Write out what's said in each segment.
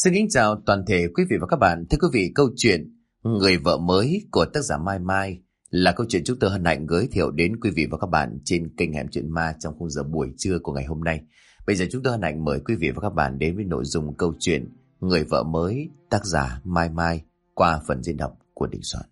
Xin kính chào toàn thể quý vị và các bạn. Thưa quý vị, câu chuyện Người vợ mới của tác giả Mai Mai là câu chuyện chúng tôi hân hạnh giới thiệu đến quý vị và các bạn trên kênh Hẻm Chuyện Ma trong khung giờ buổi trưa của ngày hôm nay. Bây giờ chúng tôi hân hạnh mời quý vị và các bạn đến với nội dung câu chuyện Người vợ mới, tác giả Mai Mai qua phần diễn đọc của Đình Soạn.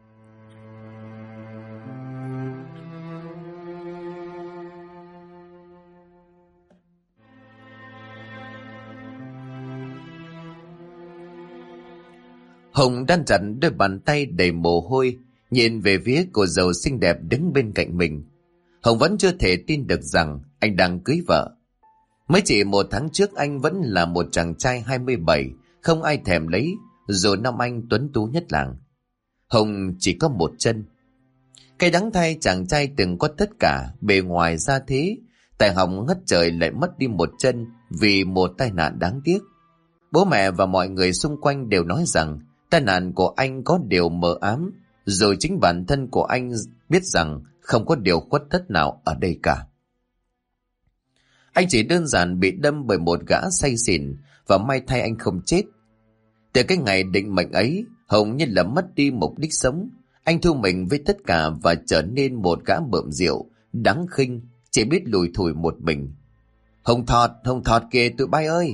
Hồng đang chặt đôi bàn tay đầy mồ hôi, nhìn về phía cô dâu xinh đẹp đứng bên cạnh mình. Hồng vẫn chưa thể tin được rằng anh đang cưới vợ. Mới chỉ 1 tháng trước anh vẫn là một chàng trai 27, không ai thèm lấy, dù năm anh tuấn tú nhất làng. Hồng chỉ có một chân. Cái đắng thay chàng trai từng có tất cả, bề ngoài ra thế, tại Hồng ngất trời lại mất đi một chân vì một tai nạn đáng tiếc. Bố mẹ và mọi người xung quanh đều nói rằng tai nạn của anh có điều mờ ám, rồi chính bản thân của anh biết rằng không có điều khuất tất nào ở đây cả. Anh chỉ đơn giản bị đâm bởi một gã say xỉn, và may thay anh không chết. Từ cái ngày định mệnh ấy, Hồng như là mất đi mục đích sống. Anh thu mình với tất cả và trở nên một gã bợm rượu, đáng khinh, chỉ biết lủi thủi một mình. Hồng Thọt kìa tụi bay ơi!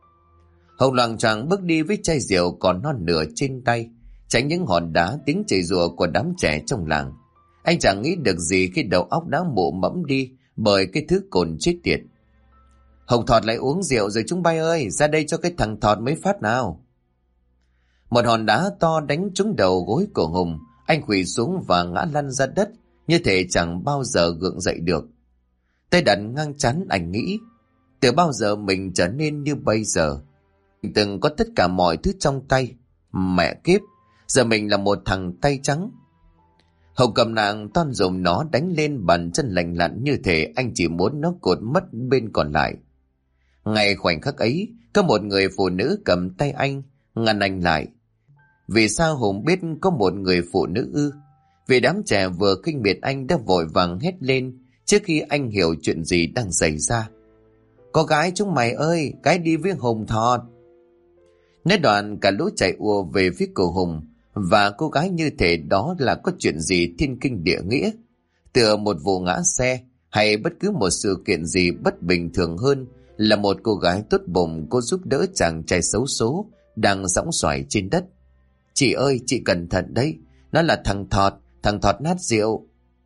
Hồng loạng choạng bước đi với chai rượu còn non nửa trên tay, tránh những hòn đá tiếng chửi rủa của đám trẻ trong làng. Anh chẳng nghĩ được gì khi đầu óc đã mụ mẫm đi bởi cái thứ cồn chết tiệt. Hồng Thọt lại uống rượu rồi chúng bay ơi, ra đây cho cái thằng Thọt mấy phát nào. Một hòn đá to đánh trúng đầu gối của Hùng, anh quỳ xuống và ngã lăn ra đất, như thể chẳng bao giờ gượng dậy được. Tay đặt ngang chán, anh nghĩ, từ bao giờ mình trở nên như bây giờ? Mình từng có tất cả mọi thứ trong tay, mẹ kiếp, giờ mình là một thằng tay trắng. Hồng cầm nạng toan dùng nó đánh lên bàn chân lành lặn, như thể anh chỉ muốn nó cột mất bên còn lại. Ngay khoảnh khắc ấy, có một người phụ nữ cầm tay anh, ngăn anh lại. Vì sao Hùng biết có một người phụ nữ ư? Vì đám trẻ vừa khinh miệt anh đã vội vàng hét lên trước khi anh hiểu chuyện gì đang xảy ra. Có gái chúng mày ơi, gái đi với Hồng Thọt. Nói đoạn cả lũ chạy ùa về phía của Hùng, và cô gái như thể đó là có chuyện gì thiên kinh địa nghĩa, tựa một vụ ngã xe hay bất cứ một sự kiện gì bất bình thường hơn là một cô gái tốt bụng cô giúp đỡ chàng trai xấu số đang sõng xoài trên đất. Chị ơi, chị cẩn thận đấy, nó là thằng Thọt nát rượu.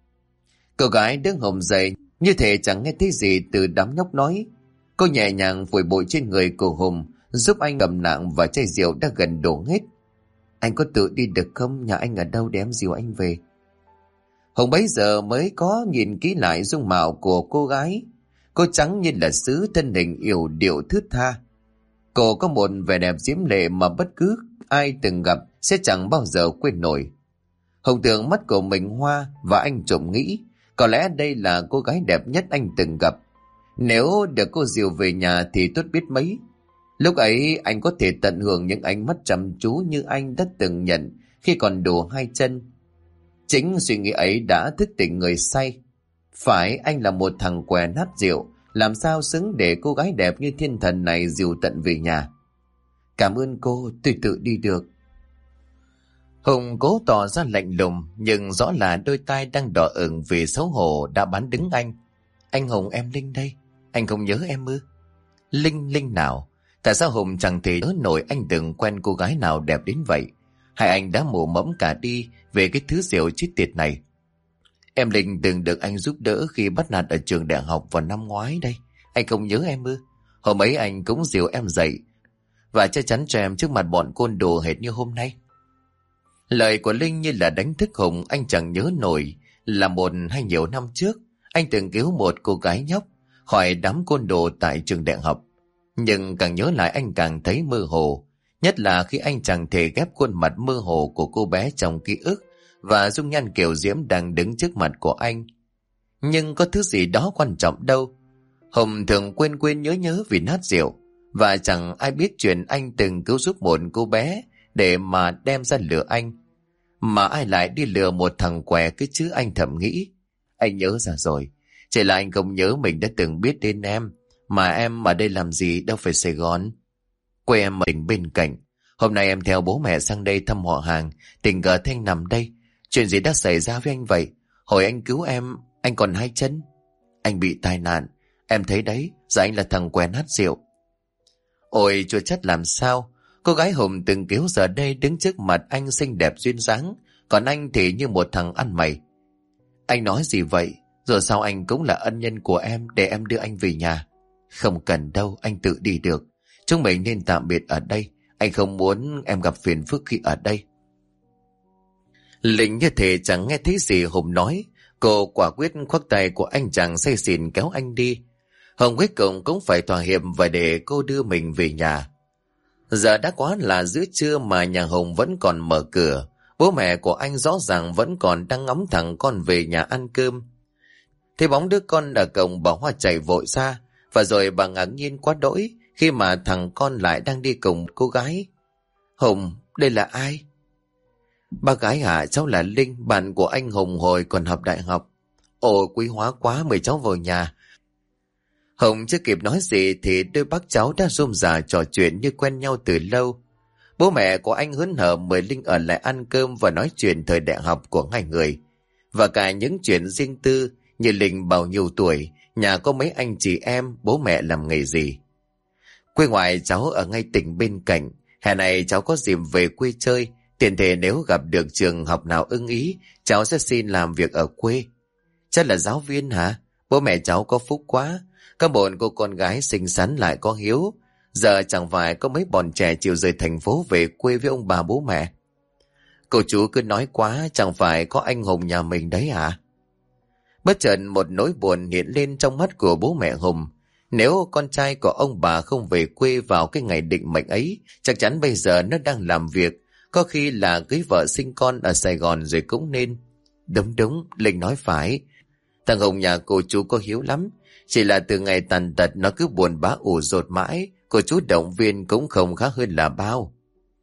Cô gái đứng Hồng dậy như thể chẳng nghe thấy gì từ đám nhóc nói. Cô nhẹ nhàng phủi bụi trên người của Hùng, giúp anh cầm nạng và chai rượu đã gần đổ hết. Anh có tự đi được không? Nhà anh ở đâu để em dìu anh về? Hùng bấy giờ mới có nhìn kỹ lại dung mạo của cô gái. Cô trắng như là sứ, thân hình yểu điệu thướt tha. Cô có một vẻ đẹp diễm lệ mà bất cứ ai từng gặp sẽ chẳng bao giờ quên nổi. Hùng tưởng mắt của mình hoa, và anh trộm nghĩ có lẽ đây là cô gái đẹp nhất anh từng gặp. Nếu được cô dìu về nhà thì tốt biết mấy. Lúc ấy anh có thể tận hưởng những ánh mắt chăm chú như anh đã từng nhận khi còn đủ 2 chân. Chính suy nghĩ ấy đã thức tỉnh người say. Phải, anh là một thằng què nát rượu, làm sao xứng để cô gái đẹp như thiên thần này dìu tận về nhà. Cảm ơn cô, tôi tự đi được. Hùng cố tỏ ra lạnh lùng, nhưng rõ là đôi tai đang đỏ ửng vì xấu hổ đã bán đứng anh. Anh Hùng, em Linh đây, anh không nhớ em ư? Linh nào? Tại sao Hùng chẳng thể nhớ nổi anh từng quen cô gái nào đẹp đến vậy? Hay anh đã mù mẫm cả đi về cái thứ rượu chết tiệt này? Em Linh từng được anh giúp đỡ khi bắt nạt ở trường đại học vào năm ngoái đây. Anh không nhớ em ư? Hôm ấy anh cũng dìu em dậy và che chắn cho em trước mặt bọn côn đồ hệt như hôm nay. Lời của Linh như là đánh thức Hùng. Anh chẳng nhớ nổi là 1 hay nhiều năm trước anh từng cứu một cô gái nhóc khỏi đám côn đồ tại trường đại học. Nhưng càng nhớ lại anh càng thấy mơ hồ, nhất là khi anh chẳng thể ghép khuôn mặt mơ hồ của cô bé trong ký ức và dung nhan kiều diễm đang đứng trước mặt của anh. Nhưng có thứ gì đó quan trọng đâu. Hùng thường quên nhớ vì nát rượu, và chẳng ai biết chuyện anh từng cứu giúp một cô bé để mà đem ra lừa anh. Mà ai lại đi lừa một thằng què cái chứ, anh thầm nghĩ. Anh nhớ ra rồi, chỉ là anh không nhớ mình đã từng biết đến em. Mà em ở đây làm gì, đâu phải Sài Gòn. Quê em ở tỉnh bên cạnh. Hôm nay em theo bố mẹ sang đây thăm họ hàng, tình cờ thấy anh nằm đây. Chuyện gì đã xảy ra với anh vậy? Hồi anh cứu em, anh còn hai chân. Anh bị tai nạn. Em thấy đấy, giờ anh là thằng quen hát rượu. Ôi chưa chắc làm sao. Cô gái Hùng từng cứu giờ đây đứng trước mặt anh xinh đẹp duyên dáng, còn anh thì như một thằng ăn mày. Anh nói gì vậy? Rồi sao anh cũng là ân nhân của em, để em đưa anh về nhà? Không cần đâu, anh tự đi được. Chúng mình nên tạm biệt ở đây. Anh không muốn em gặp phiền phức khi ở đây. Linh như thể chẳng nghe thấy gì Hùng nói. Cô quả quyết khoác tay của anh chàng say xỉn kéo anh đi. Hồng cuối cùng cũng phải thỏa hiệp và để cô đưa mình về nhà. Giờ đã quá là giữa trưa mà nhà Hùng vẫn còn mở cửa. Bố mẹ của anh rõ ràng vẫn còn đang ngóng thằng con về nhà ăn cơm. Thấy bóng đứa con ở cổng, bà Hoa chạy vội ra. Và rồi bà ngạc nhiên quá đỗi khi mà thằng con lại đang đi cùng cô gái. Hùng, đây là ai? Ba gái hả? Cháu là Linh, bạn của anh Hùng hồi còn học đại học. Ồ, quý hóa quá, mời cháu vào nhà. Hùng chưa kịp nói gì thì đôi bác cháu đã rôm rả trò chuyện như quen nhau từ lâu. Bố mẹ của anh hớn hở mời Linh ở lại ăn cơm và nói chuyện thời đại học của hai người. Và cả những chuyện riêng tư như Linh bao nhiêu tuổi, nhà có mấy anh chị em, bố mẹ làm nghề gì. Quê ngoại cháu ở ngay tỉnh bên cạnh, hè này cháu có dịp về quê chơi, tiền thể nếu gặp được trường học nào ưng ý, cháu sẽ xin làm việc ở quê. Chắc là giáo viên hả? Bố mẹ cháu có phúc quá, có một cô con gái xinh xắn lại có hiếu. Giờ chẳng phải có mấy bọn trẻ chịu rời thành phố về quê với ông bà bố mẹ. Cô chú cứ nói quá, chẳng phải có anh Hùng nhà mình đấy à? Bất chợt một nỗi buồn hiện lên trong mắt của bố mẹ Hùng. Nếu con trai của ông bà không về quê vào cái ngày định mệnh ấy, chắc chắn bây giờ nó đang làm việc, có khi là cưới vợ sinh con ở Sài Gòn rồi cũng nên. Đúng, Linh nói phải. Thằng Hùng nhà cô chú có hiếu lắm. Chỉ là từ ngày tàn tật nó cứ buồn bã ủ rột mãi, cô chú động viên cũng không khác hơn là bao.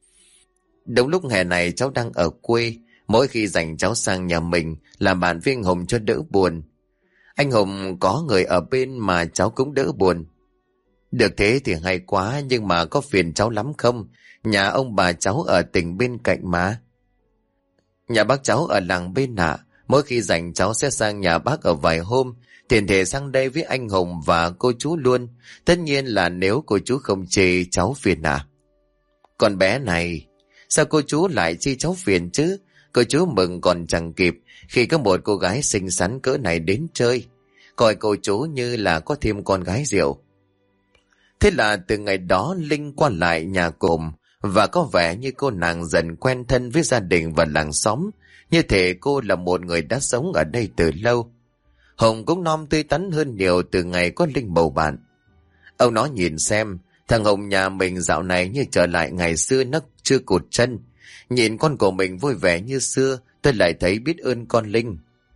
Đúng lúc hè này cháu đang ở quê, mỗi khi rảnh cháu sang nhà mình làm bạn với anh Hùng cho đỡ buồn. Anh Hùng có người ở bên mà cháu cũng đỡ buồn. Được thế thì hay quá, nhưng mà có phiền cháu lắm không? Nhà ông bà cháu ở tỉnh bên cạnh mà. Nhà bác cháu ở làng bên ạ. Mỗi khi rảnh cháu sẽ sang nhà bác ở vài hôm, tiền thể sang đây với anh Hùng và cô chú luôn. Tất nhiên là nếu cô chú không chê cháu phiền à. Con bé này, sao cô chú lại chê cháu phiền chứ? Cô chú mừng còn chẳng kịp khi có một cô gái xinh xắn cỡ này đến chơi. Coi cô chú như là có thêm con gái rượu. Thế là từ ngày đó Linh qua lại nhà cụm và có vẻ như cô nàng dần quen thân với gia đình và làng xóm. Như thể cô là một người đã sống ở đây từ lâu. Hùng cũng non tươi tắn hơn nhiều từ ngày có Linh bầu bạn. Ông nói nhìn xem, thằng Hùng nhà mình dạo này như trở lại ngày xưa nó chưa cụt chân. Nhìn con của mình vui vẻ như xưa, tôi lại thấy biết ơn con Linh.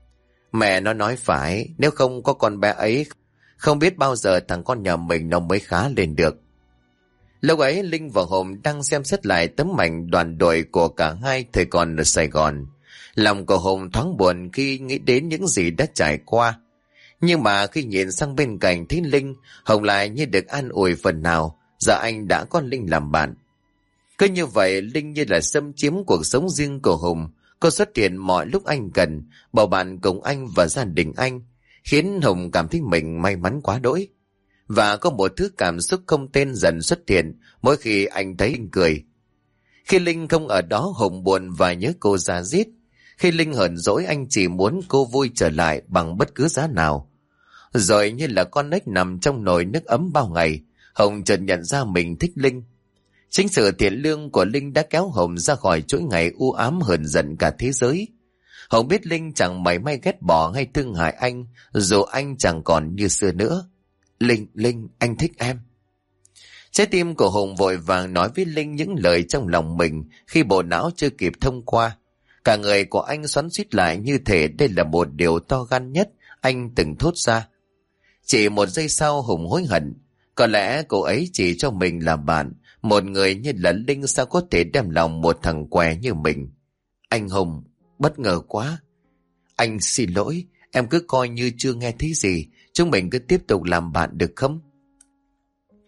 Mẹ nó nói phải, nếu không có con bé ấy, không biết bao giờ thằng con nhà mình nó mới khá lên được. Lúc ấy Linh và Hùng đang xem xét lại tấm ảnh đoàn đội của cả hai thời còn ở Sài Gòn. Lòng của Hùng thoáng buồn khi nghĩ đến những gì đã trải qua. Nhưng mà khi nhìn sang bên cạnh thấy Linh, Hùng lại như được an ủi phần nào, giờ anh đã có Linh làm bạn. Cứ như vậy Linh như là xâm chiếm cuộc sống riêng của Hùng. Cô xuất hiện mọi lúc anh cần, bầu bạn cùng anh và gia đình anh, khiến Hùng cảm thấy mình may mắn quá đỗi. Và có một thứ cảm xúc không tên dần xuất hiện mỗi khi anh thấy Linh cười. Khi Linh không ở đó, Hùng buồn và nhớ cô ra diết. Khi Linh hờn dỗi, anh chỉ muốn cô vui trở lại bằng bất cứ giá nào. Rồi như là con ếch nằm trong nồi nước ấm bao ngày, Hùng chợt nhận ra mình thích Linh. Chính sự thiện lương của Linh đã kéo Hùng ra khỏi chuỗi ngày u ám hờn giận cả thế giới. Hùng biết Linh chẳng mảy may ghét bỏ hay thương hại anh, dù anh chẳng còn như xưa nữa. Linh, anh thích em. Trái tim của Hùng vội vàng nói với Linh những lời trong lòng mình khi bộ não chưa kịp thông qua. Cả người của anh xoắn xuýt lại như thể đây là một điều to gan nhất anh từng thốt ra. Chỉ một giây sau Hùng hối hận. Có lẽ cô ấy chỉ cho mình là bạn. Một người như là Linh sao có thể đem lòng một thằng què như mình. Anh Hùng, bất ngờ quá. Anh xin lỗi, em cứ coi như chưa nghe thấy gì. Chúng mình cứ tiếp tục làm bạn được không?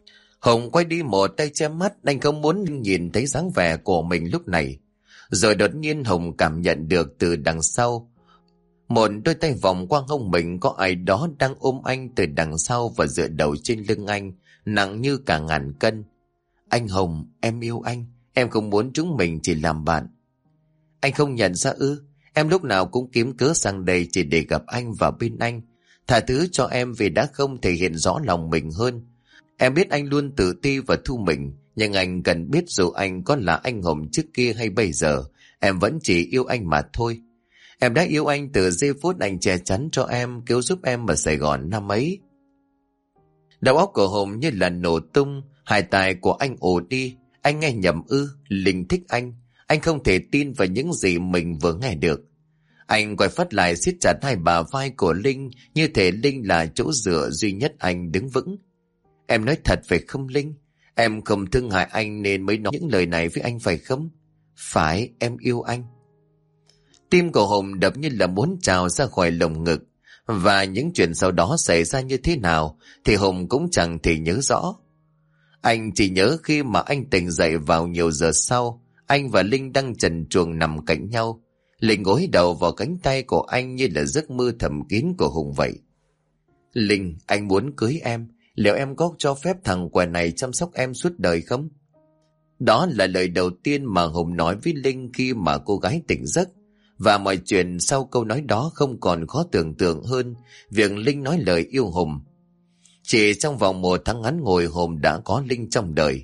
Hùng quay đi một tay che mắt, anh không muốn nhìn thấy dáng vẻ của mình lúc này. Rồi đột nhiên Hùng cảm nhận được từ đằng sau, một đôi tay vòng qua hông mình, có ai đó đang ôm anh từ đằng sau và dựa đầu trên lưng anh, nặng như cả ngàn cân. Anh Hùng, em yêu anh, em không muốn chúng mình chỉ làm bạn. Anh không nhận ra ư? Em lúc nào cũng kiếm cớ sang đây chỉ để gặp anh và bên anh. Tha thứ cho em vì đã không thể hiện rõ lòng mình hơn. Em biết anh luôn tự ti và thu mình, nhưng anh cần biết dù anh có là anh Hùng trước kia hay bây giờ, em vẫn chỉ yêu anh mà thôi. Em đã yêu anh từ giây phút anh che chắn cho em, cứu giúp em ở Sài Gòn năm ấy. Đầu óc của Hùng như là nổ tung, hai tai của anh ồ đi. Anh nghe nhầm ư? Linh thích anh. Anh không thể tin vào những gì mình vừa nghe được. Anh quay phát lại siết chặt hai bả vai của Linh, như thể Linh là chỗ dựa duy nhất anh đứng vững. Em nói thật phải không Linh? Em không thương hại anh nên mới nói những lời này với anh phải không? Phải, em yêu anh. Tim của Hùng đập như là muốn trào ra khỏi lồng ngực. Và những chuyện sau đó xảy ra như thế nào thì Hùng cũng chẳng thể nhớ rõ. Anh chỉ nhớ khi mà anh tỉnh dậy vào nhiều giờ sau, anh và Linh đang trần truồng nằm cạnh nhau. Linh gối đầu vào cánh tay của anh như là giấc mơ thầm kín của Hùng vậy. Linh, anh muốn cưới em. Liệu em có cho phép thằng què này chăm sóc em suốt đời không? Đó là lời đầu tiên mà Hùng nói với Linh khi mà cô gái tỉnh giấc. Và mọi chuyện sau câu nói đó không còn khó tưởng tượng hơn việc Linh nói lời yêu Hùng. Chỉ trong vòng 1 tháng ngắn ngủi Hùng đã có Linh trong đời.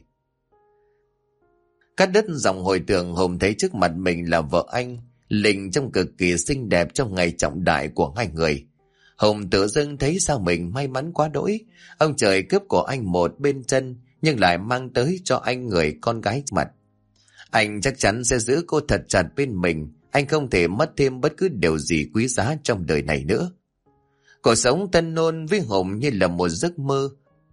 Cắt đứt dòng hồi tưởng, Hùng thấy trước mặt mình là vợ anh. Linh trông cực kỳ xinh đẹp trong ngày trọng đại của hai người. Hùng tự dưng thấy sao mình may mắn quá đỗi. Ông trời cướp của anh một bên chân, nhưng lại mang tới cho anh người con gái mặt. Anh chắc chắn sẽ giữ cô thật chặt bên mình. Anh không thể mất thêm bất cứ điều gì quý giá trong đời này nữa. Cuộc sống tân nôn với Hùng như là một giấc mơ.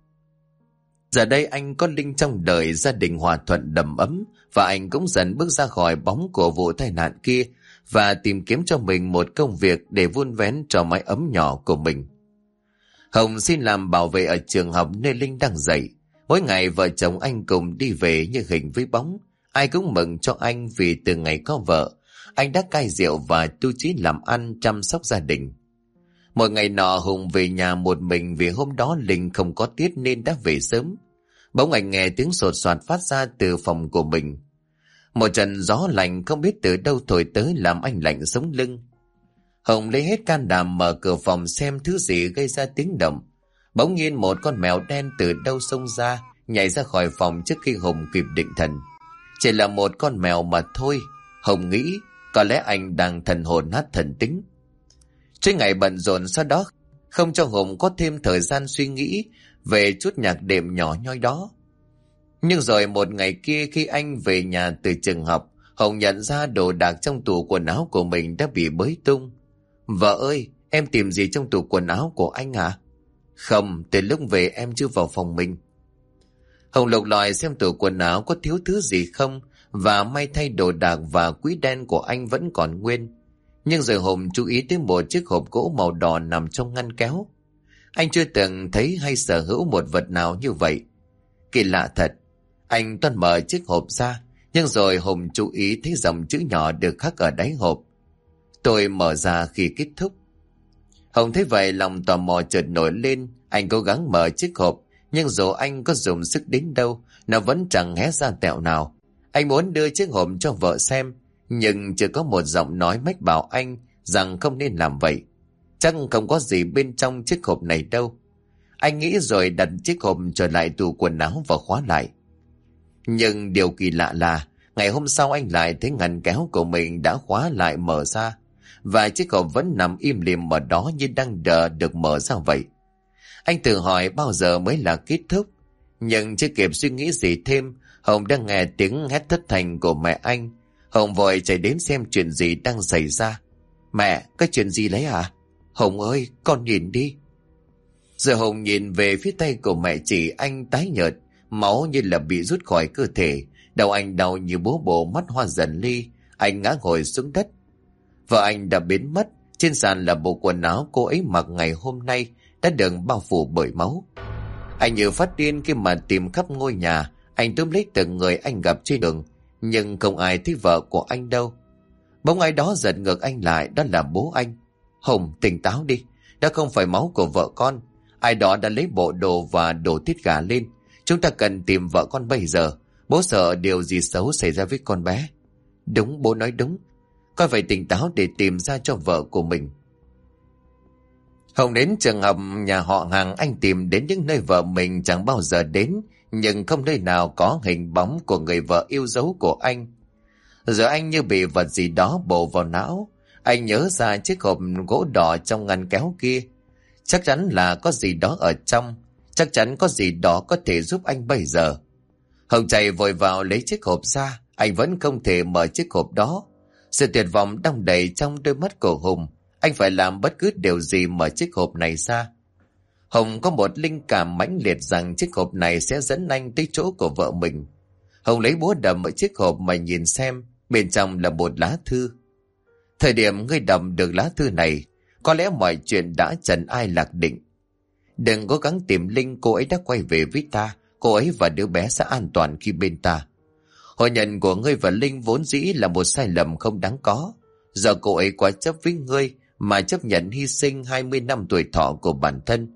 Giờ đây anh có Linh trong đời, gia đình hòa thuận đầm ấm, và anh cũng dần bước ra khỏi bóng của vụ tai nạn kia và tìm kiếm cho mình một công việc để vun vén cho mái ấm nhỏ của mình. Hùng xin làm bảo vệ ở trường học nơi Linh đang dạy. Mỗi ngày vợ chồng anh cùng đi về như hình với bóng. Ai cũng mừng cho anh vì từ ngày có vợ, anh đã cai rượu và tu chí làm ăn chăm sóc gia đình. Một ngày nọ Hùng về nhà một mình vì hôm đó Linh không có tiết nên đã về sớm. Bỗng anh nghe tiếng sột soạt phát ra từ phòng của mình. Một trận gió lạnh không biết từ đâu thổi tới làm anh lạnh sống lưng. Hùng lấy hết can đảm mở cửa phòng xem thứ gì gây ra tiếng động. Bỗng nhiên một con mèo đen từ đâu xông ra, nhảy ra khỏi phòng trước khi Hùng kịp định thần. Chỉ là một con mèo mà thôi. Hùng nghĩ có lẽ anh đang thần hồn nát thần tính. Trên ngày bận rộn sau đó không cho Hùng có thêm thời gian suy nghĩ về chút nhạc đệm nhỏ nhoi đó. Nhưng rồi một ngày kia khi anh về nhà từ trường học, Hùng nhận ra đồ đạc trong tủ quần áo của mình đã bị bới tung. Vợ ơi, em tìm gì trong tủ quần áo của anh à? Không, từ lúc về em chưa vào phòng mình. Hùng lục lọi xem tủ quần áo có thiếu thứ gì không, và may thay đồ đạc và quỹ đen của anh vẫn còn nguyên. Nhưng rồi Hùng chú ý tới một chiếc hộp gỗ màu đỏ nằm trong ngăn kéo. Anh chưa từng thấy hay sở hữu một vật nào như vậy. Kỳ lạ thật. Anh toan mở chiếc hộp ra, nhưng rồi Hùng chú ý thấy dòng chữ nhỏ được khắc ở đáy hộp. Tôi mở ra khi kết thúc. Hùng thấy vậy lòng tò mò chợt nổi lên. Anh cố gắng mở chiếc hộp, nhưng dù anh có dùng sức đến đâu, nó vẫn chẳng hé ra tẹo nào. Anh muốn đưa chiếc hộp cho vợ xem, nhưng chưa có một giọng nói mách bảo anh rằng không nên làm vậy. Chắc không có gì bên trong chiếc hộp này đâu. Anh nghĩ rồi đặt chiếc hộp trở lại tủ quần áo và khóa lại. Nhưng điều kỳ lạ là ngày hôm sau anh lại thấy ngăn kéo của mình đã khóa lại mở ra, và chiếc hộp vẫn nằm im lìm ở đó như đang đợi được mở ra vậy. Anh tự hỏi bao giờ mới là kết thúc, nhưng chưa kịp suy nghĩ gì thêm, Hùng đang nghe tiếng hét thất thanh của mẹ anh. Hùng vội chạy đến xem chuyện gì đang xảy ra. Mẹ, có chuyện gì đấy à? Hùng ơi, con nhìn đi. Giờ Hùng nhìn về phía tay của mẹ chị, anh tái nhợt, máu như là bị rút khỏi cơ thể. Đầu anh đau như búa bổ, mắt hoa dần ly. Anh ngã ngồi xuống đất. Vợ anh đã biến mất. Trên sàn là bộ quần áo cô ấy mặc ngày hôm nay đã được bao phủ bởi máu. Anh như phát điên khi mà tìm khắp ngôi nhà. Anh túm lấy từng người anh gặp trên đường, nhưng không ai thấy vợ của anh đâu. Bỗng ai đó giật ngược anh lại, đó là bố anh. Hùng, tỉnh táo đi, đó không phải máu của vợ con. Ai đó đã lấy bộ đồ và đổ tiết gà lên. Chúng ta cần tìm vợ con bây giờ. Bố sợ điều gì xấu xảy ra với con bé. Đúng, bố nói đúng. Con phải tỉnh táo để tìm ra cho vợ của mình. Hùng đến trường học nhà họ hàng. Anh tìm đến những nơi vợ mình chẳng bao giờ đến, nhưng không nơi nào có hình bóng của người vợ yêu dấu của anh. Giờ anh như bị vật gì đó bổ vào não. Anh nhớ ra chiếc hộp gỗ đỏ trong ngăn kéo kia. Chắc chắn là có gì đó ở trong. Chắc chắn có gì đó có thể giúp anh bây giờ. Hồng chạy vội vào lấy chiếc hộp ra. Anh vẫn không thể mở chiếc hộp đó. Sự tuyệt vọng đong đầy trong đôi mắt của Hùng. Anh phải làm bất cứ điều gì mở chiếc hộp này ra. Hùng có một linh cảm mãnh liệt rằng chiếc hộp này sẽ dẫn anh tới chỗ của vợ mình. Hùng lấy búa đập ở chiếc hộp mà nhìn xem. Bên trong là một lá thư. Thời điểm ngươi đọc được lá thư này, có lẽ mọi chuyện đã trần ai lạc định. Đừng cố gắng tìm Linh, cô ấy đã quay về với ta. Cô ấy và đứa bé sẽ an toàn khi bên ta. Hôn nhân của ngươi và Linh vốn dĩ là một sai lầm không đáng có. Giờ cô ấy quá chấp với ngươi mà chấp nhận hy sinh 20 năm tuổi thọ của bản thân.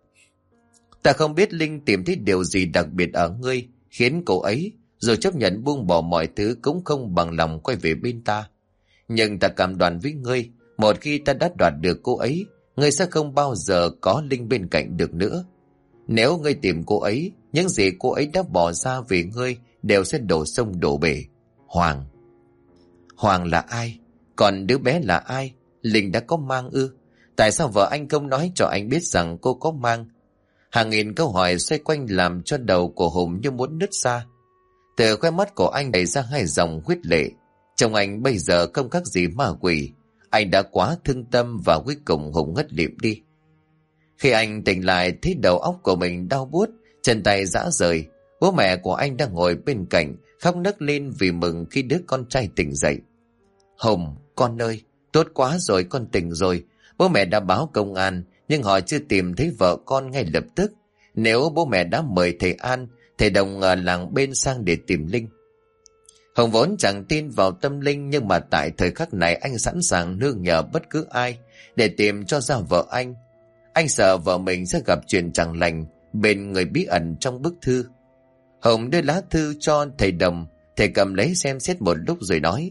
Ta không biết Linh tìm thấy điều gì đặc biệt ở ngươi, khiến cô ấy rồi chấp nhận buông bỏ mọi thứ cũng không bằng lòng quay về bên ta. Nhưng ta cam đoan với ngươi, một khi ta đã đoạt được cô ấy, ngươi sẽ không bao giờ có Linh bên cạnh được nữa. Nếu ngươi tìm cô ấy, những gì cô ấy đã bỏ ra vì ngươi đều sẽ đổ sông đổ bể. Hoàng. Hoàng là ai? Còn đứa bé là ai? Linh đã có mang ư? Tại sao vợ anh không nói cho anh biết rằng cô có mang? Hàng nghìn câu hỏi xoay quanh làm cho đầu của Hùng như muốn nứt ra. Từ khóe mắt của anh đẩy ra hai dòng huyết lệ. Chồng anh bây giờ không khác gì ma quỷ. Anh đã quá thương tâm và cuối cùng Hùng ngất lịm đi. Khi anh tỉnh lại thấy đầu óc của mình đau buốt, chân tay rã rời. Bố mẹ của anh đang ngồi bên cạnh khóc nấc lên vì mừng khi đứa con trai tỉnh dậy. Hùng, con ơi, tốt quá rồi, con tỉnh rồi. Bố mẹ đã báo công an nhưng họ chưa tìm thấy vợ con ngay lập tức. Nếu bố mẹ đã mời thầy An, thầy Đồng ở làng bên sang để tìm Linh. Hồng vốn chẳng tin vào tâm linh, nhưng mà tại thời khắc này anh sẵn sàng nương nhờ bất cứ ai để tìm cho ra vợ anh. Anh sợ vợ mình sẽ gặp chuyện chẳng lành bên người bí ẩn trong bức thư. Hồng đưa lá thư cho thầy Đồng. Thầy cầm lấy xem xét một lúc rồi nói: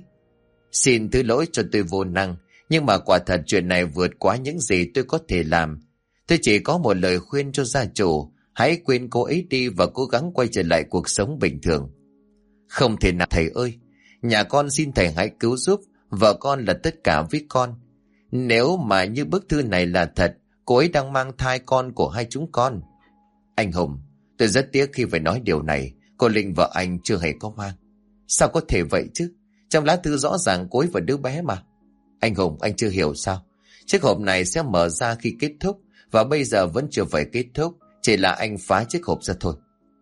Xin thứ lỗi cho tôi vô năng, nhưng mà quả thật chuyện này vượt quá những gì tôi có thể làm. Tôi chỉ có một lời khuyên cho gia chủ: hãy quên cô ấy đi và cố gắng quay trở lại cuộc sống bình thường. Không thể nào thầy ơi, nhà con xin thầy hãy cứu giúp, vợ con là tất cả với con. Nếu mà như bức thư này là thật, cô ấy đang mang thai con của hai chúng con. Anh Hùng, tôi rất tiếc khi phải nói điều này, cô Linh vợ anh chưa hề có mang. Sao có thể vậy chứ? Trong lá thư rõ ràng cô ấy và đứa bé mà. Anh Hùng, anh chưa hiểu sao? Chiếc hộp này sẽ mở ra khi kết thúc, và bây giờ vẫn chưa phải kết thúc, chỉ là anh phá chiếc hộp ra thôi.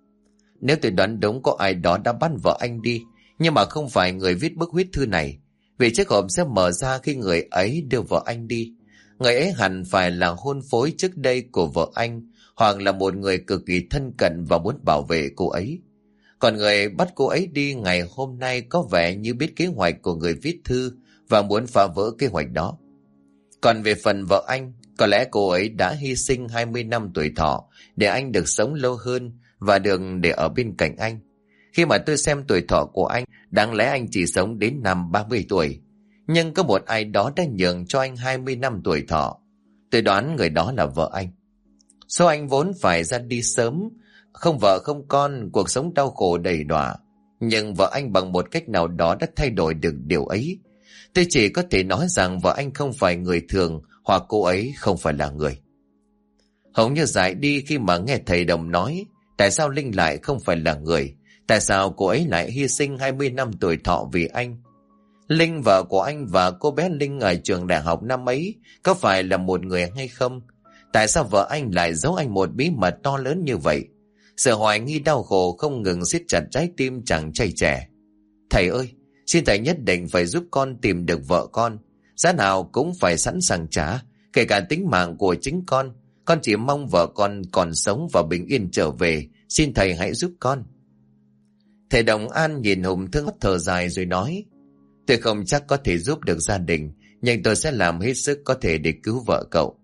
Nếu tôi đoán đúng, có ai đó đã bắt vợ anh đi, nhưng mà không phải người viết bức huyết thư này. Vì chiếc hộp sẽ mở ra khi người ấy đưa vợ anh đi. Người ấy hẳn phải là hôn phối trước đây của vợ anh, hoặc là một người cực kỳ thân cận và muốn bảo vệ cô ấy. Còn người bắt cô ấy đi ngày hôm nay có vẻ như biết kế hoạch của người viết thư và muốn phá vỡ kế hoạch đó. Còn về phần vợ anh, có lẽ cô ấy đã hy sinh 20 năm tuổi thọ để anh được sống lâu hơn và được để ở bên cạnh anh. Khi mà tôi xem tuổi thọ của anh, đáng lẽ anh chỉ sống đến năm 30 tuổi. Nhưng có một ai đó đã nhường cho anh 20 năm tuổi thọ. Tôi đoán người đó là vợ anh. Số anh vốn phải ra đi sớm, không vợ không con, cuộc sống đau khổ đầy đọa. Nhưng vợ anh bằng một cách nào đó đã thay đổi được điều ấy. Tôi chỉ có thể nói rằng vợ anh không phải người thường, hoặc cô ấy không phải là người. Hồng như dại đi khi mà nghe thầy Đồng nói, tại sao Linh lại không phải là người? Tại sao cô ấy lại hy sinh 20 năm tuổi thọ vì anh? Linh, vợ của anh và cô bé Linh ở trường đại học năm ấy, có phải là một người hay không? Tại sao vợ anh lại giấu anh một bí mật to lớn như vậy? Sự hoài nghi đau khổ không ngừng siết chặt trái tim chàng trai trẻ. Thầy ơi, xin thầy nhất định phải giúp con tìm được vợ con. Giá nào cũng phải sẵn sàng trả, kể cả tính mạng của chính con. Con chỉ mong vợ con còn sống và bình yên trở về. Xin thầy hãy giúp con. Thầy Đồng An nhìn Hùng thương thở dài rồi nói: Tôi không chắc có thể giúp được gia đình, nhưng tôi sẽ làm hết sức có thể để cứu vợ cậu.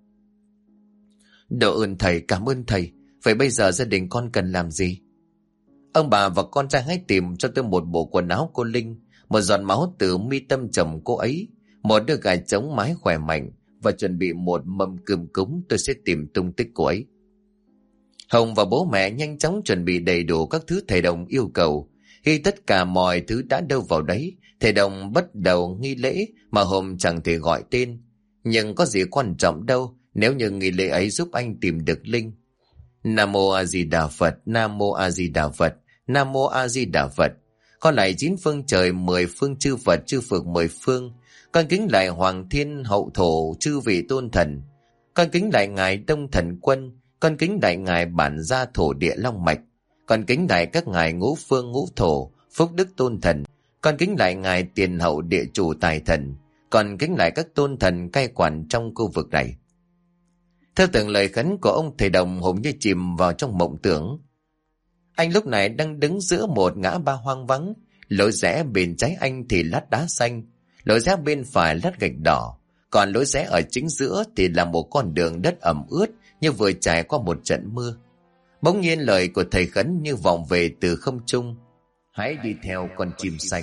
Độ ơn thầy, cảm ơn thầy. Vậy bây giờ gia đình con cần làm gì? Ông bà và con trai hãy tìm cho tôi một bộ quần áo cô Linh, một giọt máu từ mi tâm chồng cô ấy, một đôi gài trống mái khỏe mạnh, và chuẩn bị một mâm cơm cúng. Tôi sẽ tìm tung tích cô ấy. Hồng và bố mẹ nhanh chóng chuẩn bị đầy đủ các thứ thầy Đồng yêu cầu. Khi tất cả mọi thứ đã đâu vào đấy, thầy Đồng bắt đầu nghi lễ mà Hồng chẳng thể gọi tên. Nhưng có gì quan trọng đâu nếu như nghi lễ ấy giúp anh tìm được Linh. Nam Mô A Di Đà Phật, Nam Mô A Di Đà Phật, Nam Mô A Di Đà Phật. Con lại 9 phương trời, 10 phương chư Phật, chư Phật 10 phương. Con kính lại Hoàng Thiên Hậu Thổ, chư vị tôn thần. Con kính lại ngài Đông Thần Quân. Con kính đại ngài Bản Gia Thổ Địa Long Mạch. Con kính đại các ngài Ngũ Phương Ngũ Thổ, Phúc Đức Tôn Thần. Con kính lại ngài Tiền Hậu Địa Chủ Tài Thần. Con kính lại các tôn thần cai quản trong khu vực này. Theo từng lời khấn của ông thầy Đồng, Hùng như chìm vào trong mộng tưởng. Anh lúc này đang đứng giữa một ngã ba hoang vắng. Lối rẽ bên trái anh thì lát đá xanh, lối rẽ bên phải lát gạch đỏ, còn lối rẽ ở chính giữa thì là một con đường đất ẩm ướt như vừa trải qua một trận mưa. Bỗng nhiên lời của thầy khấn như vọng về từ không trung: Hãy đi theo con chim xanh.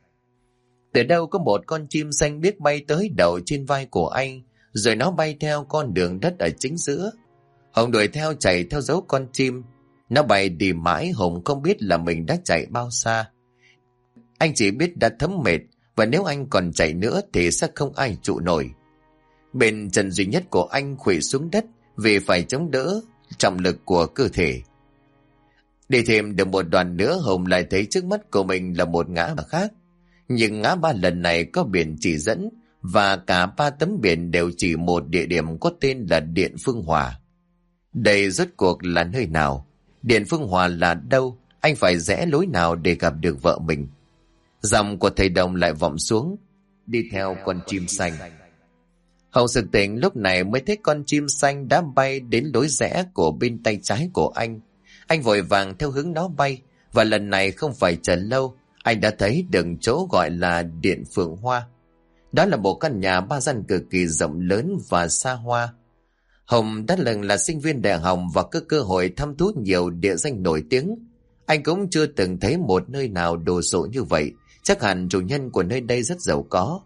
Từ đâu có một con chim xanh biết bay tới đậu trên vai của anh, rồi nó bay theo con đường đất ở chính giữa. Hùng đuổi theo, chạy theo dấu con chim. Nó bay đi mãi, Hùng không biết là mình đã chạy bao xa. Anh chỉ biết đã thấm mệt, và nếu anh còn chạy nữa thì sẽ không ai trụ nổi. Bên chân duy nhất của anh khuỵu xuống đất vì phải chống đỡ trọng lực của cơ thể. Đi thêm được một đoạn nữa, Hùng lại thấy trước mắt của mình là một ngã ba khác. Nhưng ngã ba lần này có biển chỉ dẫn, và cả 3 tấm biển đều chỉ một địa điểm có tên là Điện Phương Hòa. Đây rốt cuộc là nơi nào? Điện Phương Hòa là đâu? Anh phải rẽ lối nào để gặp được vợ mình? Giọng của thầy Đồng lại vọng xuống: Đi theo con chim xanh. Hồng sực tỉnh lúc này mới thấy con chim xanh đã bay đến lối rẽ của bên tay trái của anh. Anh vội vàng theo hướng nó bay, và lần này không phải chờ lâu, anh đã thấy được chỗ gọi là Điện Phượng Hoa. Đó là một căn nhà 3 gian cực kỳ rộng lớn và xa hoa. Hồng đã lần là sinh viên đại học và có cơ hội thăm thú nhiều địa danh nổi tiếng. Anh cũng chưa từng thấy một nơi nào đồ sộ như vậy. Chắc hẳn chủ nhân của nơi đây rất giàu có.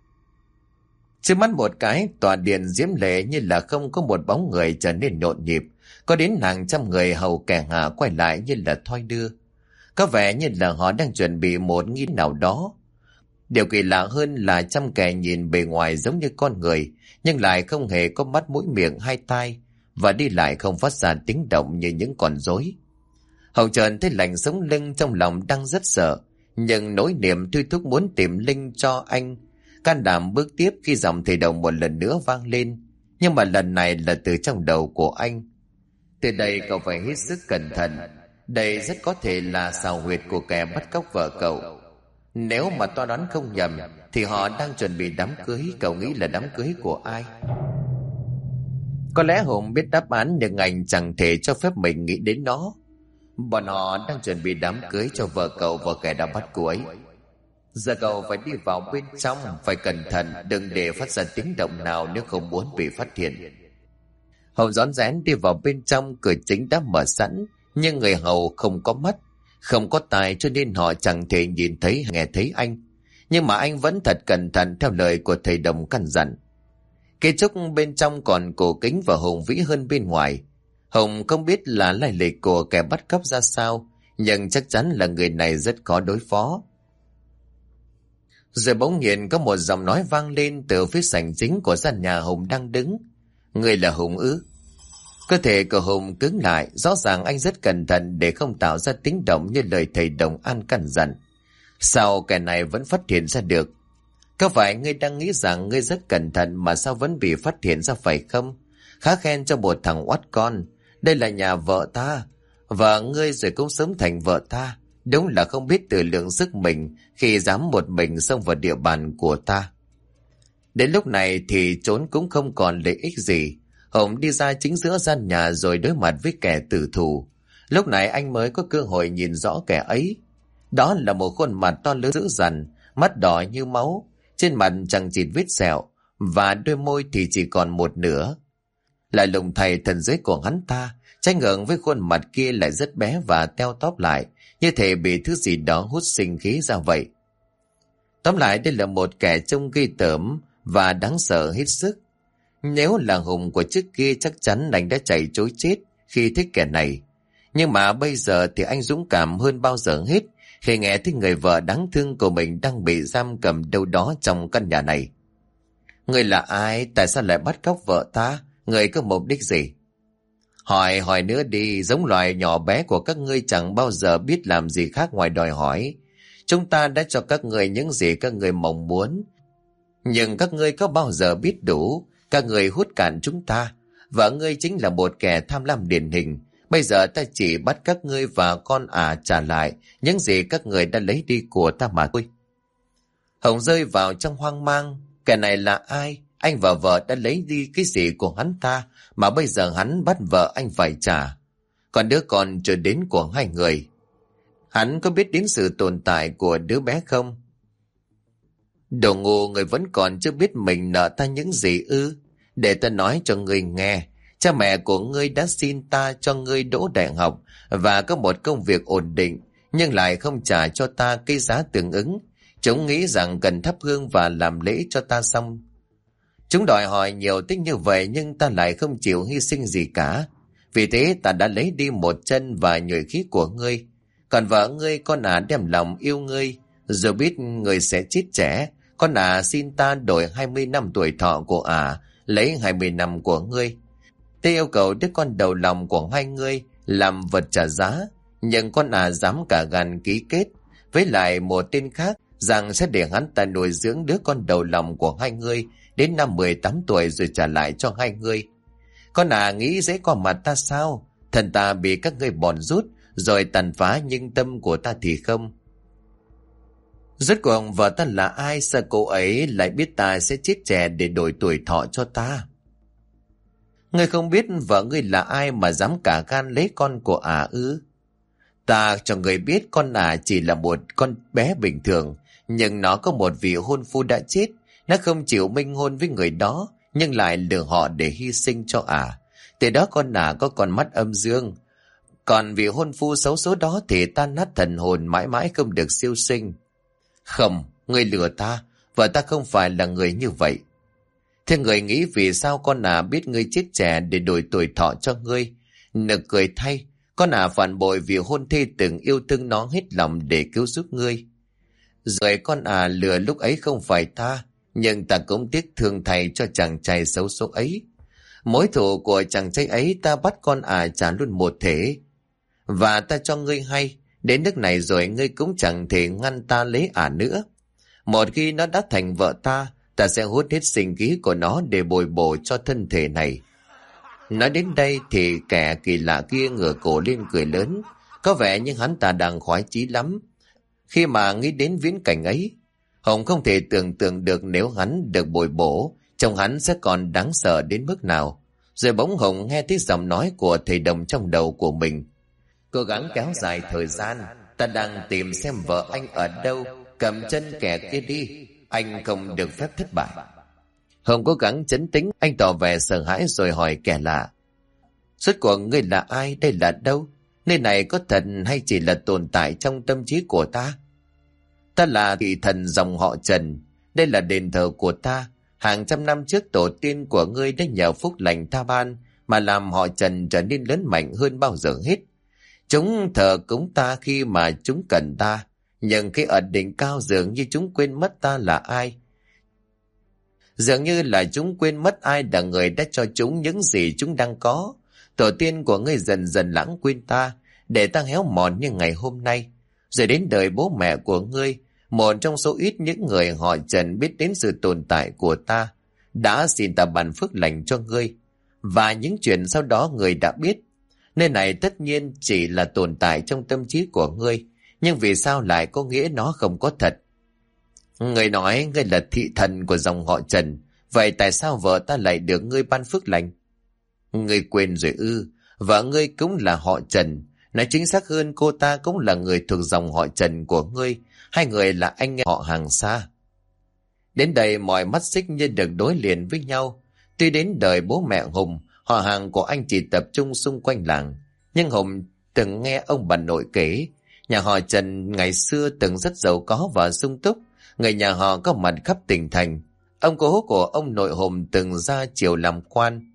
Trước mắt một cái, tòa điện diễm lệ như là không có một bóng người trở nên nhộn nhịp. Có đến hàng trăm người hầu kẻ hạ quay lại như là thoi đưa. Có vẻ như là họ đang chuẩn bị một nghi nào đó. Điều kỳ lạ hơn là trăm kẻ nhìn bề ngoài giống như con người, nhưng lại không hề có mắt mũi miệng hai tai, và đi lại không phát ra tiếng động như những con rối. Hậu Trần thấy lạnh sống lưng, trong lòng đang rất sợ, nhưng nỗi niềm thôi thúc muốn tìm Linh cho anh can đảm bước tiếp khi giọng thầy Đồng một lần nữa vang lên, nhưng mà lần này là từ trong đầu của anh. Từ đây cậu phải hết sức cẩn thận, đây rất có thể là xào huyệt của kẻ bắt cóc vợ cậu. Nếu mà toa đoán không nhầm thì họ đang chuẩn bị đám cưới. Cậu nghĩ là đám cưới của ai? Có lẽ Hùng biết đáp án, nhưng anh chẳng thể cho phép mình nghĩ đến nó. Bọn họ đang chuẩn bị đám cưới cho vợ cậu và kẻ đã bắt cô ấy. Giờ cậu phải đi vào bên trong, phải cẩn thận, đừng để phát ra tiếng động nào nếu không muốn bị phát hiện. Hùng rón rén đi vào bên trong, cửa chính đã mở sẵn, nhưng người hầu không có mắt, không có tai, cho nên họ chẳng thể nhìn thấy nghe thấy anh. Nhưng mà anh vẫn thật cẩn thận theo lời của thầy Đồng căn dặn. Cây trúc bên trong còn cổ kính và hùng vĩ hơn bên ngoài. Hùng không biết là lai lịch của kẻ bắt cóc ra sao, nhưng chắc chắn là người này rất khó đối phó. Rồi bỗng nhiên có một giọng nói vang lên từ phía sảnh chính của gian nhà Hùng đang đứng. Người là Hùng ư? Cơ thể của Hùng cứng lại, rõ ràng anh rất cẩn thận để không tạo ra tiếng động như lời thầy Đồng An căn dặn. Sao kẻ này vẫn phát hiện ra được? Có phải ngươi đang nghĩ rằng ngươi rất cẩn thận mà sao vẫn bị phát hiện ra phải không? Khá khen cho một thằng oắt con. Đây là nhà vợ ta, vợ ngươi rồi cũng sớm thành vợ ta. Đúng là không biết tự lượng sức mình khi dám một mình xông vào địa bàn của ta. Đến lúc này thì trốn cũng không còn lợi ích gì. Hùng đi ra chính giữa gian nhà rồi đối mặt với kẻ tử thù. Lúc này anh mới có cơ hội nhìn rõ kẻ ấy. Đó là một khuôn mặt to lớn dữ dằn, mắt đỏ như máu, trên mặt chẳng chịt vết sẹo, và đôi môi thì chỉ còn một nửa. Lại lùng thầy, thần giới của hắn ta trái ngược với khuôn mặt kia lại rất bé và teo tóp lại, như thể bị thứ gì đó hút sinh khí ra vậy. Tóm lại, đây là một kẻ trông ghê tởm và đáng sợ hết sức. Nếu là Hùng của trước kia chắc chắn anh đã chạy trối chết khi thích kẻ này. Nhưng mà bây giờ thì anh dũng cảm hơn bao giờ hết khi nghe thấy người vợ đáng thương của mình đang bị giam cầm đâu đó trong căn nhà này. Người là ai? Tại sao lại bắt cóc vợ ta? Người có mục đích gì? Hỏi nữa đi, giống loài nhỏ bé của các ngươi chẳng bao giờ biết làm gì khác ngoài đòi hỏi. Chúng ta đã cho các ngươi những gì các ngươi mong muốn. Nhưng các ngươi có bao giờ biết đủ? Các ngươi hút cạn chúng ta. Vợ ngươi chính là một kẻ tham lam điển hình. Bây giờ ta chỉ bắt các ngươi và con trả lại những gì các ngươi đã lấy đi của ta mà thôi. Hồng rơi vào trong hoang mang. Kẻ này là ai? Anh và vợ đã lấy đi cái gì của hắn ta mà bây giờ hắn bắt vợ anh phải trả? Còn đứa con chưa đến của hai người, hắn có biết đến sự tồn tại của đứa bé không? Đồ ngu, người vẫn còn chưa biết mình nợ ta những gì ư? Để ta nói cho người nghe. Cha mẹ của ngươi đã xin ta cho ngươi đỗ đại học và có một công việc ổn định, nhưng lại không trả cho ta cái giá tương ứng. Chúng nghĩ rằng cần thắp hương và làm lễ cho ta xong. Chúng đòi hỏi nhiều tích như vậy, nhưng ta lại không chịu hy sinh gì cả. Vì thế ta đã lấy đi một chân và nhuệ khí của ngươi. Còn vợ ngươi, con đem lòng yêu ngươi, dù biết ngươi sẽ chết trẻ. Con xin ta đổi 20 năm tuổi thọ của lấy 20 năm của ngươi. Ta yêu cầu đứa con đầu lòng của hai ngươi làm vật trả giá, nhưng con dám cả gan ký kết với lại một tên khác rằng sẽ để hắn ta nuôi dưỡng đứa con đầu lòng của hai ngươi đến năm 18 tuổi rồi trả lại cho hai ngươi. Con nghĩ dễ qua mặt ta sao? Thần ta bị các ngươi bòn rút rồi tàn phá, nhưng tâm của ta thì không. Rốt cuộc vợ ta là ai? Sao cô ấy lại biết ta sẽ chết trẻ để đổi tuổi thọ cho ta? Ngươi không biết vợ ngươi là ai mà dám cả gan lấy con của ư? Ta cho ngươi biết con chỉ là một con bé bình thường, nhưng nó có một vị hôn phu đã chết. Nó không chịu minh hôn với người đó, nhưng lại lừa họ để hy sinh cho Từ đó con có con mắt âm dương. Còn vị hôn phu xấu số đó thì tan nát thần hồn, mãi mãi không được siêu sinh. Không, ngươi lừa ta. Vợ ta không phải là người như vậy. Thế người nghĩ vì sao con biết ngươi chết trẻ để đổi tuổi thọ cho ngươi? Nực cười thay, con phản bội vì hôn thê từng yêu thương nó hết lòng để cứu giúp ngươi. Rồi con lừa lúc ấy không phải ta, nhưng ta cũng tiếc thương thầy cho chàng trai xấu số ấy. Mối thù của chàng trai ấy ta bắt con trả luôn một thể. Và ta cho ngươi hay, đến nước này rồi ngươi cũng chẳng thể ngăn ta lấy nữa. Một khi nó đã thành vợ ta, ta sẽ hút hết sinh khí của nó để bồi bổ cho thân thể này. Nói đến đây thì kẻ kỳ lạ kia ngửa cổ lên cười lớn, có vẻ như hắn ta đang khoái chí lắm. Khi mà nghĩ đến viễn cảnh ấy, Hồng không thể tưởng tượng được nếu hắn được bồi bổ, chồng hắn sẽ còn đáng sợ đến mức nào. Rồi bỗng Hồng nghe thấy giọng nói của thầy đồng trong đầu của mình. Cố gắng kéo dài thời gian, ta đang tìm xem vợ anh ở đâu, cầm chân kẻ kia đi, anh không được phép thất bại. Hồng cố gắng trấn tĩnh, anh tỏ vẻ sợ hãi rồi hỏi kẻ lạ. Rốt cuộc ngươi là ai? Đây là đâu? Nơi này có thật hay chỉ là tồn tại trong tâm trí của ta? Ta là thị thần dòng họ Trần. Đây là đền thờ của ta. Hàng trăm năm trước tổ tiên của ngươi đã nhờ phúc lành tha ban mà làm họ Trần trở nên lớn mạnh hơn bao giờ hết. Chúng thờ cúng ta khi mà chúng cần ta, nhưng khi ở đỉnh cao dường như chúng quên mất ta là ai. Dường như là chúng quên mất ai là người đã cho chúng những gì chúng đang có. Tổ tiên của ngươi dần dần lãng quên ta, để ta héo mòn như ngày hôm nay. Rồi đến đời bố mẹ của ngươi, một trong số ít những người họ Trần biết đến sự tồn tại của ta, đã xin ta ban phước lành cho ngươi. Và những chuyện sau đó ngươi đã biết. Nơi này tất nhiên chỉ là tồn tại trong tâm trí của ngươi, nhưng vì sao lại có nghĩa nó không có thật? Ngươi nói ngươi là thị thần của dòng họ Trần, vậy tại sao vợ ta lại được ngươi ban phước lành? Ngươi quên rồi ư? Vợ ngươi cũng là họ Trần. Nói chính xác hơn, cô ta cũng là người thuộc dòng họ Trần của ngươi. Hai người là anh em họ hàng xa. Đến đây mọi mắt xích như được đối liền với nhau. Tuy đến đời bố mẹ Hùng, họ hàng của anh chỉ tập trung xung quanh làng. Nhưng Hùng từng nghe ông bà nội kể, nhà họ Trần ngày xưa từng rất giàu có và sung túc. Người nhà họ có mặt khắp tỉnh thành. Ông cố của ông nội Hùng từng ra triều làm quan.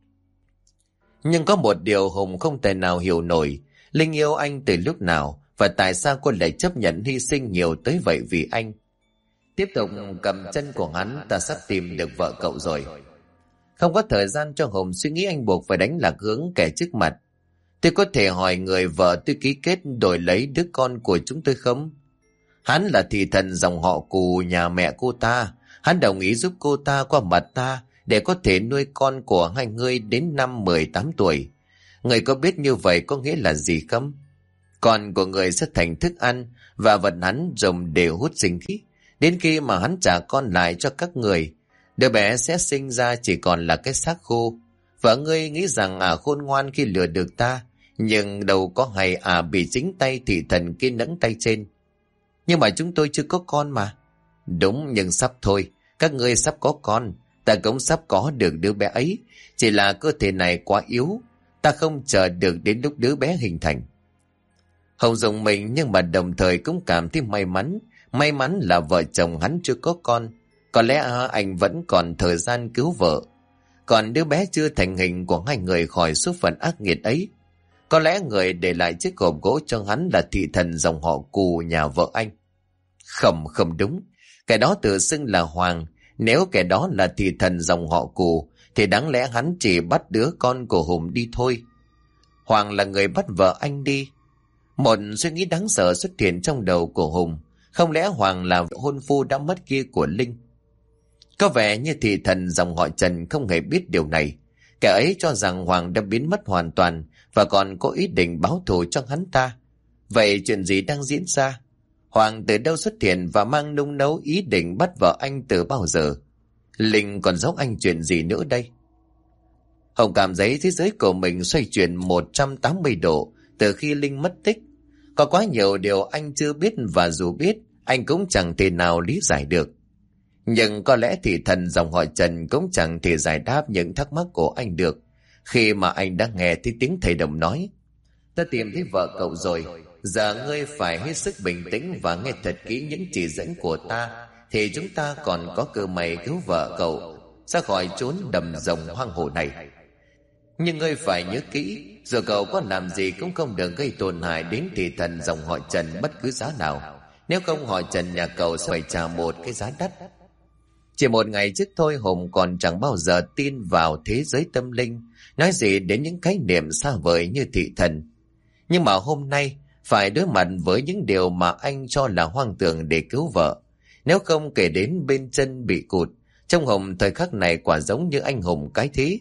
Nhưng có một điều Hùng không thể nào hiểu nổi. Linh yêu anh từ lúc nào, và tại sao cô lại chấp nhận hy sinh nhiều tới vậy vì anh? Tiếp tục cầm chân của hắn, ta sắp tìm được vợ cậu rồi. Không có thời gian cho Hùng suy nghĩ, anh buộc phải đánh lạc hướng kẻ trước mặt. Tôi có thể hỏi người vợ tôi ký kết đổi lấy đứa con của chúng tôi không? Hắn là thị thần dòng họ Cù nhà mẹ cô ta. Hắn đồng ý giúp cô ta qua mặt ta để có thể nuôi con của hai người đến năm 18 tuổi. Người có biết như vậy có nghĩa là gì không? Con của người sẽ thành thức ăn và vật hắn dùng để hút sinh khí. Đến khi mà hắn trả con lại cho các người, đứa bé sẽ sinh ra chỉ còn là cái xác khô. Vợ ngươi nghĩ rằng khôn ngoan khi lừa được ta, nhưng đâu có hay bị chính tay thị thần kia nẫng tay trên. Nhưng mà chúng tôi chưa có con mà. Đúng, nhưng sắp thôi. Các ngươi sắp có con, ta cũng sắp có được đứa bé ấy. Chỉ là cơ thể này quá yếu, ta không chờ được đến lúc đứa bé hình thành. Hồng dùng mình nhưng mà đồng thời cũng cảm thấy may mắn. May mắn là vợ chồng hắn chưa có con. Có lẽ anh vẫn còn thời gian cứu vợ. Còn đứa bé chưa thành hình của hai người khỏi số phận ác nghiệt ấy. Có lẽ người để lại chiếc hộp gỗ cho hắn là thị thần dòng họ Cù nhà vợ anh. Không đúng. Kẻ đó tự xưng là Hoàng. Nếu kẻ đó là thị thần dòng họ Cù thì đáng lẽ hắn chỉ bắt đứa con của Hùng đi thôi. Hoàng là người bắt vợ anh đi. Một suy nghĩ đáng sợ xuất hiện trong đầu của Hùng. Không lẽ Hoàng là hôn phu đã mất kia của Linh? Có vẻ như thị thần dòng họ Trần không hề biết điều này. Kẻ ấy cho rằng Hoàng đã biến mất hoàn toàn và còn có ý định báo thù cho hắn ta. Vậy chuyện gì đang diễn ra? Hoàng từ đâu xuất hiện và mang nung nấu ý định bắt vợ anh từ bao giờ? Linh còn giấu anh chuyện gì nữa đây? Hồng cảm thấy thế giới của mình xoay chuyển 180 độ từ khi Linh mất tích. Có quá nhiều điều anh chưa biết và dù biết, anh cũng chẳng thể nào lý giải được. Nhưng có lẽ thị thần dòng họ Trần cũng chẳng thể giải đáp những thắc mắc của anh được. Khi mà anh đã nghe thấy tiếng thầy Đồng nói, ta tìm thấy vợ cậu rồi, giờ ngươi phải hết sức bình tĩnh và nghe thật kỹ những chỉ dẫn của ta, thì chúng ta còn có cơ may cứu vợ cậu ra khỏi chốn đầm rồng hoang hồ này. Nhưng ngươi phải nhớ kỹ, dù cậu có làm gì cũng không được gây tổn hại đến thị thần dòng họ Trần bất cứ giá nào. Nếu không, họ Trần nhà cậu sẽ phải trả một cái giá đắt. Chỉ một ngày trước thôi, Hùng còn chẳng bao giờ tin vào thế giới tâm linh, nói gì đến những khái niệm xa vời như thị thần. Nhưng mà hôm nay phải đối mặt với những điều mà anh cho là hoang tưởng để cứu vợ. Nếu không kể đến bên chân bị cụt, trong Hùng thời khắc này quả giống như anh hùng cái thế.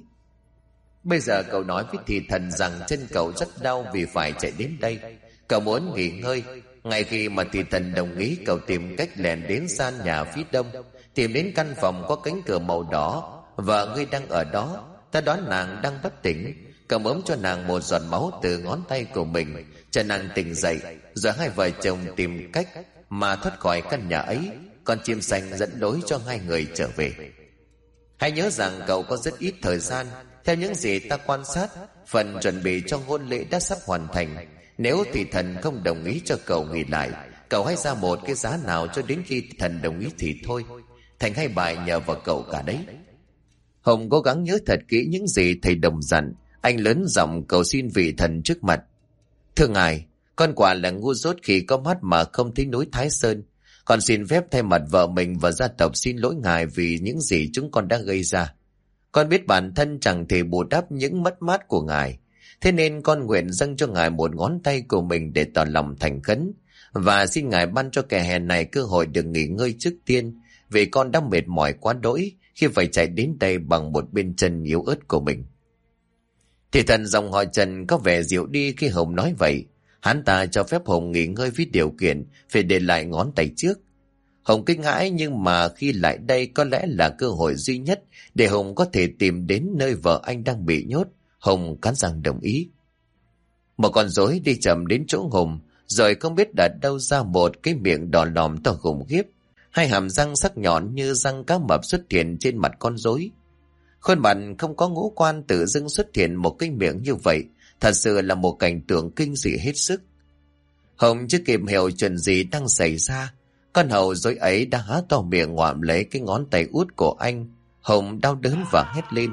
Bây giờ cậu nói với thị thần rằng chân cậu rất đau vì phải chạy đến đây. Cậu muốn nghỉ ngơi. Ngay khi mà thị thần đồng ý, cậu tìm cách lẻn đến gian nhà phía đông, tìm đến căn phòng có cánh cửa màu đỏ. Vợ ngươi đang ở đó. Ta đoán nàng đang bất tỉnh. Cậu bấm cho nàng một giọt máu từ ngón tay của mình, cho nàng tỉnh dậy. Rồi hai vợ chồng tìm cách mà thoát khỏi căn nhà ấy. Con chim xanh dẫn lối cho hai người trở về. Hãy nhớ rằng cậu có rất ít thời gian. Theo những gì ta quan sát, phần chuẩn bị cho hôn lễ đã sắp hoàn thành. Nếu thị thần không đồng ý cho cậu nghỉ lại, cậu hãy ra một cái giá nào cho đến khi thần đồng ý thì thôi. Thành hay bại nhờ vào cậu cả đấy. Hồng cố gắng nhớ thật kỹ những gì thầy Đồng dặn. Anh lớn giọng cầu xin vị thần trước mặt. Thưa ngài, con quả là ngu dốt khi có mắt mà không thấy núi Thái Sơn. Con xin phép thay mặt vợ mình và gia tộc xin lỗi ngài vì những gì chúng con đã gây ra. Con biết bản thân chẳng thể bù đắp những mất mát của ngài. Thế nên con nguyện dâng cho ngài một ngón tay của mình để tỏ lòng thành khấn. Và xin ngài ban cho kẻ hèn này cơ hội được nghỉ ngơi trước tiên, vì con đã mệt mỏi quá đỗi khi phải chạy đến đây bằng một bên chân yếu ớt của mình. Thì thần dòng họ Trần có vẻ dịu đi khi Hồng nói vậy. Hắn ta cho phép Hồng nghỉ ngơi với điều kiện phải để lại ngón tay trước. Hồng kinh hãi, nhưng mà khi lại đây có lẽ là cơ hội duy nhất để Hồng có thể tìm đến nơi vợ anh đang bị nhốt, Hùng cắn răng đồng ý. Một con rối đi chậm đến chỗ Hùng, rồi không biết đặt đâu ra một cái miệng đỏ lòm to khủng khiếp. Hai hàm răng sắc nhọn như răng cá mập xuất hiện trên mặt con rối. Khuôn mặt không có ngũ quan tự dưng xuất hiện một cái miệng như vậy, thật sự là một cảnh tượng kinh dị hết sức. Hùng chưa kịp hiểu chuyện gì đang xảy ra, con hầu rối ấy đã há to miệng ngoạm lấy cái ngón tay út của anh. Hùng đau đớn và hét lên.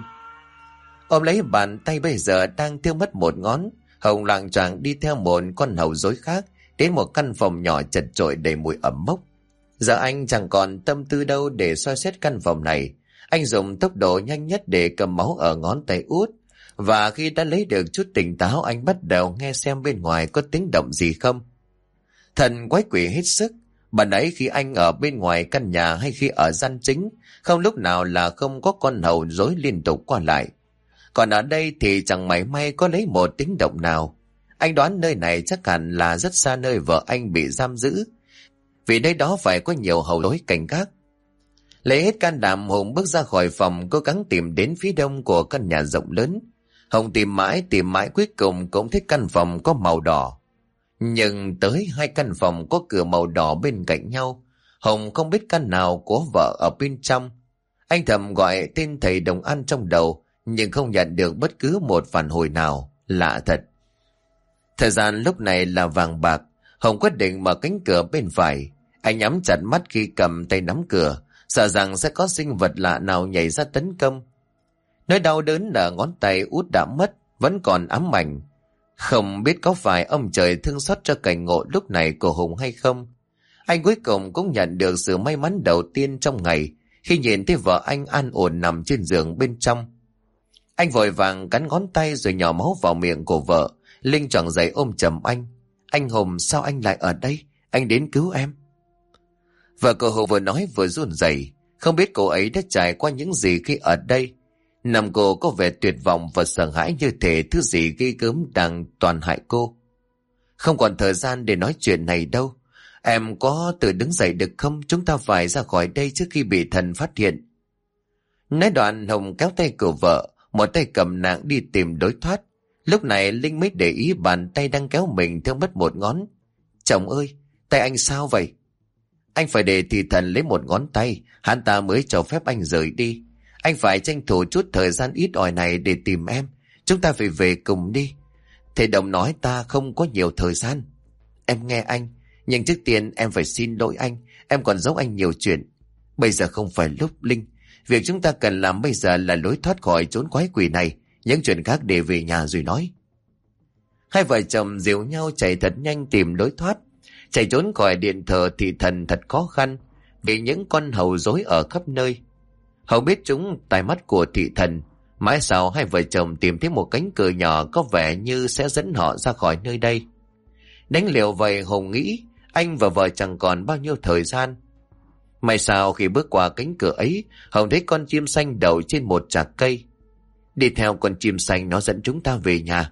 Ôm lấy bàn tay bây giờ đang thiếu mất một ngón, Hùng loạng choạng đi theo một con hầu rối khác đến một căn phòng nhỏ chật chội đầy mùi ẩm mốc. Giờ anh chẳng còn tâm tư đâu để soi xét căn phòng này. Anh dùng tốc độ nhanh nhất để cầm máu ở ngón tay út, và khi đã lấy được chút tỉnh táo, anh bắt đầu nghe xem bên ngoài có tiếng động gì không. Thần quái quỷ hết sức. Bạn ấy khi anh ở bên ngoài căn nhà hay khi ở gian chính, không lúc nào là không có con hầu rối liên tục qua lại. Còn ở đây thì chẳng mảy may có lấy một tiếng động nào. Anh đoán nơi này chắc hẳn là rất xa nơi vợ anh bị giam giữ, vì nơi đó phải có nhiều hầu rối cảnh gác. Lấy hết can đảm, Hùng bước ra khỏi phòng, cố gắng tìm đến phía đông của căn nhà rộng lớn. Hùng tìm mãi cuối cùng cũng thấy căn phòng có màu đỏ. Nhưng tới hai căn phòng có cửa màu đỏ bên cạnh nhau, Hùng không biết căn nào của vợ ở bên trong. Anh thầm gọi tên thầy Đồng An trong đầu, nhưng không nhận được bất cứ một phản hồi nào. Lạ thật. Thời gian lúc này là vàng bạc. Hùng quyết định mở cánh cửa bên phải. Anh nhắm chặt mắt khi cầm tay nắm cửa, sợ rằng sẽ có sinh vật lạ nào nhảy ra tấn công. Nỗi đau đớn ở ngón tay út đã mất, vẫn còn ám ảnh. Không biết có phải ông trời thương xót cho cảnh ngộ lúc này của Hùng hay không. Anh cuối cùng cũng nhận được sự may mắn đầu tiên trong ngày, khi nhìn thấy vợ anh an ổn nằm trên giường bên trong. Anh vội vàng cắn ngón tay rồi nhỏ máu vào miệng của vợ. Linh choàng dậy ôm chầm anh. Anh Hùng, sao anh lại ở đây? Anh đến cứu em. Vợ của Hùng vừa nói vừa run rẩy, không biết cô ấy đã trải qua những gì khi ở đây. Nằm cô có vẻ tuyệt vọng và sợ hãi, như thể thứ gì ghê gớm đang toàn hại cô. Không còn thời gian để nói chuyện này đâu. Em có tự đứng dậy được không? Chúng ta phải ra khỏi đây trước khi bị thần phát hiện. Nói đoạn, Hùng kéo tay của vợ, một tay cầm nạng đi tìm lối thoát. Lúc này Linh mới để ý bàn tay đang kéo mình theo mất một ngón. Chồng ơi, tay anh sao vậy? Anh phải để thì thần lấy một ngón tay, hắn ta mới cho phép anh rời đi. Anh phải tranh thủ chút thời gian ít ỏi này để tìm em. Chúng ta phải về cùng đi. Thầy Đồng nói ta không có nhiều thời gian. Em nghe anh, nhưng trước tiên em phải xin lỗi anh. Em còn giấu anh nhiều chuyện. Bây giờ không phải lúc, Linh. Việc chúng ta cần làm bây giờ là lối thoát khỏi chốn quái quỷ này. Những chuyện khác để về nhà rồi nói. Hai vợ chồng dìu nhau chạy thật nhanh tìm lối thoát. Chạy trốn khỏi điện thờ thị thần thật khó khăn, vì những con hầu rối ở khắp nơi. Hầu biết chúng tai mắt của thị thần. Mãi sau hai vợ chồng tìm thấy một cánh cửa nhỏ có vẻ như sẽ dẫn họ ra khỏi nơi đây. Đánh liều vậy, Hùng nghĩ anh và vợ chẳng còn bao nhiêu thời gian. May sao khi bước qua cánh cửa ấy, Hùng thấy con chim xanh đậu trên một chạc cây. Đi theo con chim xanh, nó dẫn chúng ta về nhà.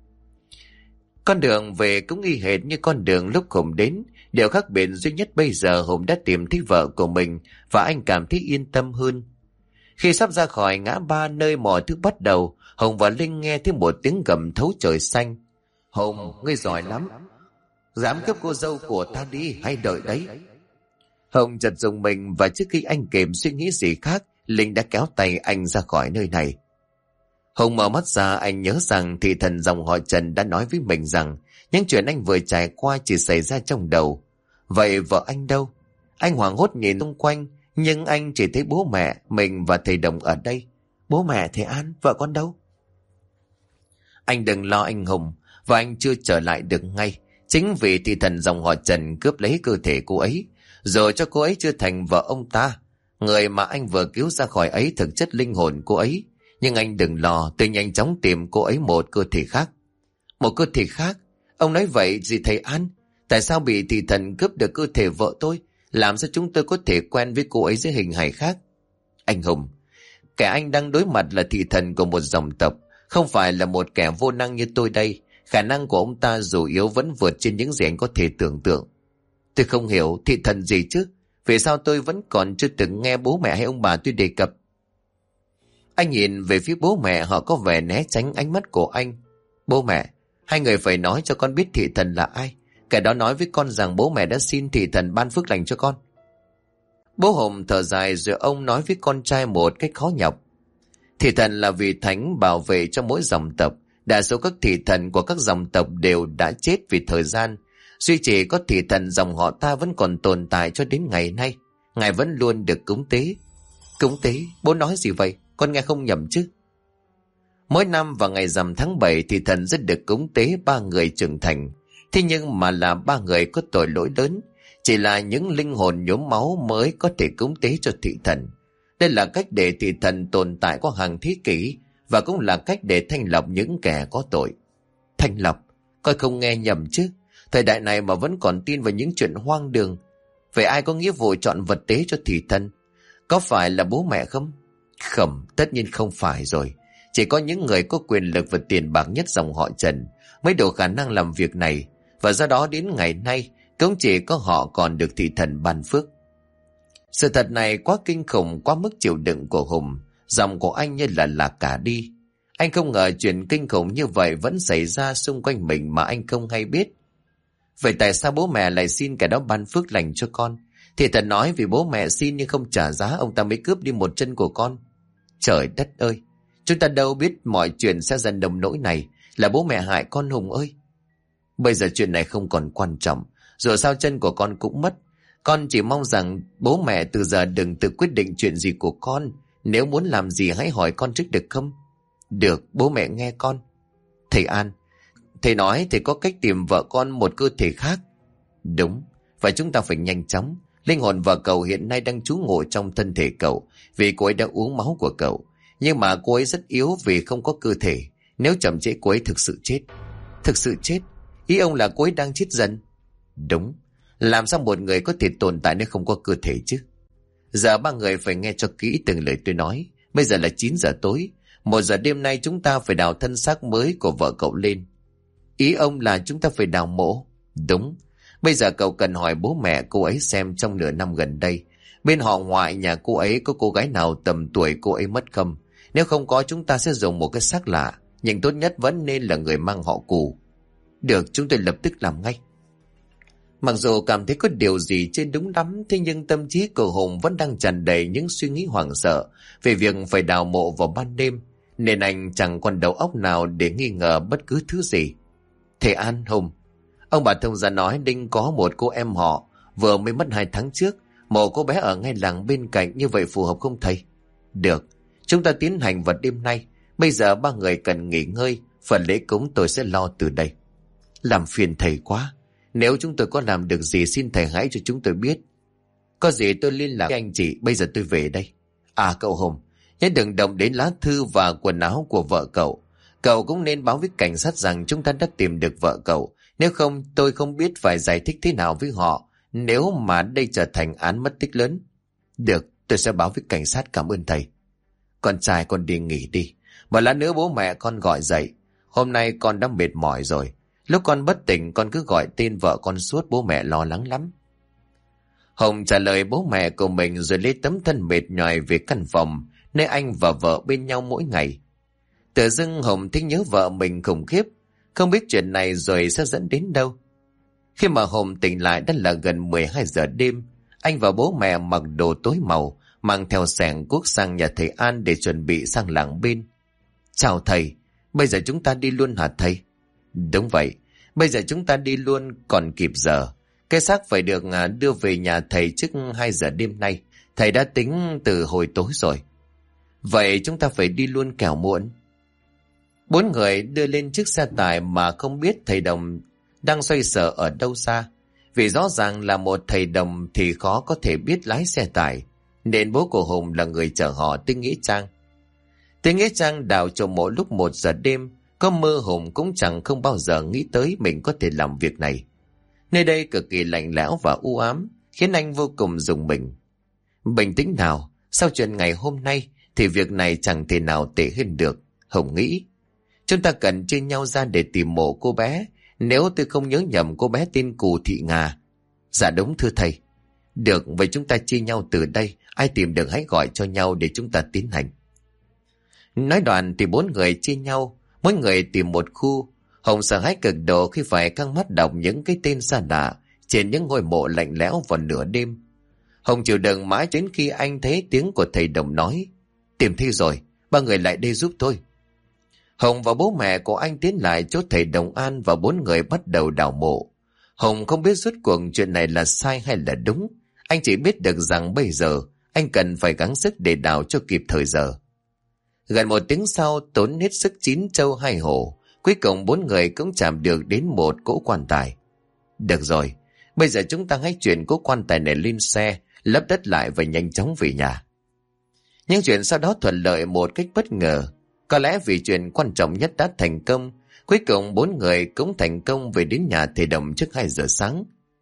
Con đường về cũng y hệt như con đường lúc Hùng đến. Điều khác biệt duy nhất bây giờ Hùng đã tìm thấy vợ của mình, và anh cảm thấy yên tâm hơn. Khi sắp ra khỏi ngã ba nơi mọi thứ bắt đầu, Hùng và Linh nghe thấy một tiếng gầm thấu trời xanh. Hùng, ngươi giỏi lắm. Dám cướp cô dâu của ta đi, hay đợi đấy. Hùng chợt dùng mình, và trước khi anh kịp suy nghĩ gì khác, Linh đã kéo tay anh ra khỏi nơi này. Hùng mở mắt ra, anh nhớ rằng thị thần dòng họ Trần đã nói với mình rằng những chuyện anh vừa trải qua chỉ xảy ra trong đầu. Vậy vợ anh đâu? Anh hoảng hốt nhìn xung quanh, nhưng anh chỉ thấy bố mẹ mình và thầy Đồng ở đây. Bố mẹ, thầy An, vợ con đâu? Anh đừng lo anh Hùng, và anh chưa trở lại được ngay. Chính vì thị thần dòng họ Trần cướp lấy cơ thể cô ấy, rồi cho cô ấy chưa thành vợ ông ta. Người mà anh vừa cứu ra khỏi ấy thực chất linh hồn cô ấy. Nhưng anh đừng lo, tôi nhanh chóng tìm cô ấy một cơ thể khác. Một cơ thể khác? Ông nói vậy gì thầy An? Tại sao bị thị thần cướp được cơ thể vợ tôi? Làm sao chúng tôi có thể quen với cô ấy dưới hình hài khác? Anh Hùng, kẻ anh đang đối mặt là thị thần của một dòng tộc, không phải là một kẻ vô năng như tôi đây. Khả năng của ông ta dù yếu vẫn vượt trên những gì anh có thể tưởng tượng. Tôi không hiểu thị thần gì chứ? Vì sao tôi vẫn còn chưa từng nghe bố mẹ hay ông bà tôi đề cập? Anh nhìn về phía bố mẹ, họ có vẻ né tránh ánh mắt của anh. Bố mẹ, hai người phải nói cho con biết thị thần là ai. Kẻ đó nói với con rằng bố mẹ đã xin thị thần ban phước lành cho con. Bố Hùng thở dài rồi ông nói với con trai một cách khó nhọc. Thị thần là vị thánh bảo vệ cho mỗi dòng tộc. Đa số các thị thần của các dòng tộc đều đã chết vì thời gian. Duy chỉ có thị thần dòng họ ta vẫn còn tồn tại cho đến ngày nay. Ngài vẫn luôn được cúng tế. Cúng tế? Bố nói gì vậy? Con nghe không nhầm chứ? Mỗi năm vào ngày rằm tháng 7 thị thần rất được cúng tế 3 người trưởng thành. Thế nhưng mà là 3 người có tội lỗi lớn. Chỉ là những linh hồn nhuốm máu mới có thể cúng tế cho thị thần. Đây là cách để thị thần tồn tại qua hàng thế kỷ, và cũng là cách để thanh lọc những kẻ có tội. Thanh lọc? Coi không nghe nhầm chứ? Thời đại này mà vẫn còn tin vào những chuyện hoang đường. Vậy ai có nghĩa vụ chọn vật tế cho thị thần? Có phải là bố mẹ không? Không, tất nhiên không phải rồi. Chỉ có những người có quyền lực và tiền bạc nhất dòng họ Trần mới đủ khả năng làm việc này, và do đó đến ngày nay cũng chỉ có họ còn được thị thần ban phước. Sự thật này quá kinh khủng, quá mức chịu đựng của Hùng. Giọng của anh như là lạc cả đi. Anh không ngờ chuyện kinh khủng như vậy vẫn xảy ra xung quanh mình mà anh không hay biết. Vậy tại sao bố mẹ lại xin kẻ đó ban phước lành cho con? Thị thần nói vì bố mẹ xin nhưng không trả giá, ông ta mới cướp đi một chân của con. Trời đất ơi, chúng ta đâu biết mọi chuyện sẽ dần nồng nỗi này. Là bố mẹ hại con Hùng ơi. Bây giờ chuyện này không còn quan trọng. Dù sao chân của con cũng mất. Con chỉ mong rằng bố mẹ từ giờ đừng tự quyết định chuyện gì của con. Nếu muốn làm gì hãy hỏi con trước được không? Được, bố mẹ nghe con. Thầy An, thầy nói thầy có cách tìm vợ con một cơ thể khác. Đúng, và chúng ta phải nhanh chóng. Linh hồn vợ cậu hiện nay đang trú ngụ trong thân thể cậu, vì cô ấy đã uống máu của cậu. Nhưng mà cô ấy rất yếu vì không có cơ thể. Nếu chậm trễ cô ấy thực sự chết. Thực sự chết? Ý ông là cô ấy đang chết dần? Đúng. Làm sao một người có thể tồn tại nếu không có cơ thể chứ? Giờ 3 người phải nghe cho kỹ từng lời tôi nói. Bây giờ là 9 giờ tối. 1 giờ đêm nay chúng ta phải đào thân xác mới của vợ cậu lên. Ý ông là chúng ta phải đào mộ? Đúng. Bây giờ cậu cần hỏi bố mẹ cô ấy xem trong nửa năm gần đây bên họ ngoại nhà cô ấy có cô gái nào tầm tuổi cô ấy mất không. Nếu không có, chúng ta sẽ dùng một cái xác lạ, nhưng tốt nhất vẫn nên là người mang họ Cù. Được, chúng tôi lập tức làm ngay. Mặc dù cảm thấy có điều gì chưa đúng lắm, thế nhưng tâm trí của Hùng vẫn đang tràn đầy những suy nghĩ hoảng sợ về việc phải đào mộ vào ban đêm, nên anh chẳng còn đầu óc nào để nghi ngờ bất cứ thứ gì. Thầy An, Hùng, ông bà thông gia nói Đinh có một cô em họ vừa mới mất 2 tháng trước. Mộ cô bé ở ngay làng bên cạnh, như vậy phù hợp không thầy? Được, chúng ta tiến hành vào đêm nay. Bây giờ 3 người cần nghỉ ngơi, phần lễ cúng tôi sẽ lo từ đây. Làm phiền thầy quá. Nếu chúng tôi có làm được gì xin thầy hãy cho chúng tôi biết. Có gì tôi liên lạc với anh chị. Bây giờ tôi về đây. À cậu Hùng, nhớ đừng động đến lá thư và quần áo của vợ cậu. Cậu cũng nên báo với cảnh sát rằng chúng ta đã tìm được vợ cậu. Nếu không tôi không biết phải giải thích thế nào với họ nếu mà đây trở thành án mất tích lớn. Được, tôi sẽ báo với cảnh sát, cảm ơn thầy. Con trai con đi nghỉ đi. Một lát nữa bố mẹ con gọi dậy. Hôm nay con đã mệt mỏi rồi. Lúc con bất tỉnh con cứ gọi tên vợ con suốt, bố mẹ lo lắng lắm. Hồng trả lời bố mẹ của mình rồi lấy tấm thân mệt nhoài về căn phòng nơi anh và vợ bên nhau mỗi ngày. Tự dưng Hồng thấy nhớ vợ mình khủng khiếp, không biết chuyện này rồi sẽ dẫn đến đâu. Khi mà Hồng tỉnh lại đã là gần 12 giờ đêm. Anh và bố mẹ mặc đồ tối màu, mang theo xẻng cuốc sang nhà thầy An để chuẩn bị sang làng bên. Chào thầy, bây giờ chúng ta đi luôn hả thầy? Đúng vậy, bây giờ chúng ta đi luôn còn kịp giờ. Cái xác phải được đưa về nhà thầy trước 2 giờ đêm nay. Thầy đã tính từ hồi tối rồi. Vậy chúng ta phải đi luôn kẻo muộn. 4 người đưa lên chiếc xe tải mà không biết thầy Đồng đang xoay sở ở đâu xa. Vì rõ ràng là một thầy Đồng thì khó có thể biết lái xe tải, nên bố của Hùng là người chở họ tới Nghĩa Trang. Tới Nghĩa Trang đào trộm mộ lúc 1 giờ đêm, có mơ Hùng cũng chẳng không bao giờ nghĩ tới mình có thể làm việc này. Nơi đây cực kỳ lạnh lẽo và u ám, khiến anh vô cùng rùng mình. Bình tĩnh nào, sau chuyện ngày hôm nay thì việc này chẳng thể nào tệ hơn được, Hùng nghĩ. Chúng ta cần chia nhau ra để tìm mộ cô bé. Nếu tôi không nhớ nhầm cô bé tên Cù Thị Ngà. Dạ đúng thưa thầy. Được, vậy chúng ta chia nhau từ đây. Ai tìm được hãy gọi cho nhau để chúng ta tiến hành. Nói đoạn thì bốn người chia nhau, mỗi người tìm một khu. Hồng sợ hãi cực độ khi phải căng mắt đọc những cái tên xa lạ trên những ngôi mộ lạnh lẽo vào nửa đêm. Hồng chịu đựng mãi đến khi anh thấy tiếng của thầy Đồng nói: "Tìm thấy rồi, ba người lại đây giúp tôi." Hồng và bố mẹ của anh tiến lại chỗ thầy Đồng An và bốn người bắt đầu đào mộ. Hồng không biết rốt cuộc chuyện này là sai hay là đúng. Anh chỉ biết được rằng bây giờ anh cần phải gắng sức để đào cho kịp thời giờ. Gần một tiếng sau, tốn hết sức 9 trâu 2 hổ, cuối cùng bốn người cũng chạm được đến một cỗ quan tài. Được rồi, bây giờ chúng ta hãy chuyển cỗ quan tài này lên xe, lấp đất lại và nhanh chóng về nhà. Nhưng chuyện sau đó thuận lợi một cách bất ngờ. Có lẽ vì chuyện quan trọng nhất đã thành công, cuối cùng bốn người cũng thành công về đến nhà thầy Đồng trước 2 giờ sáng.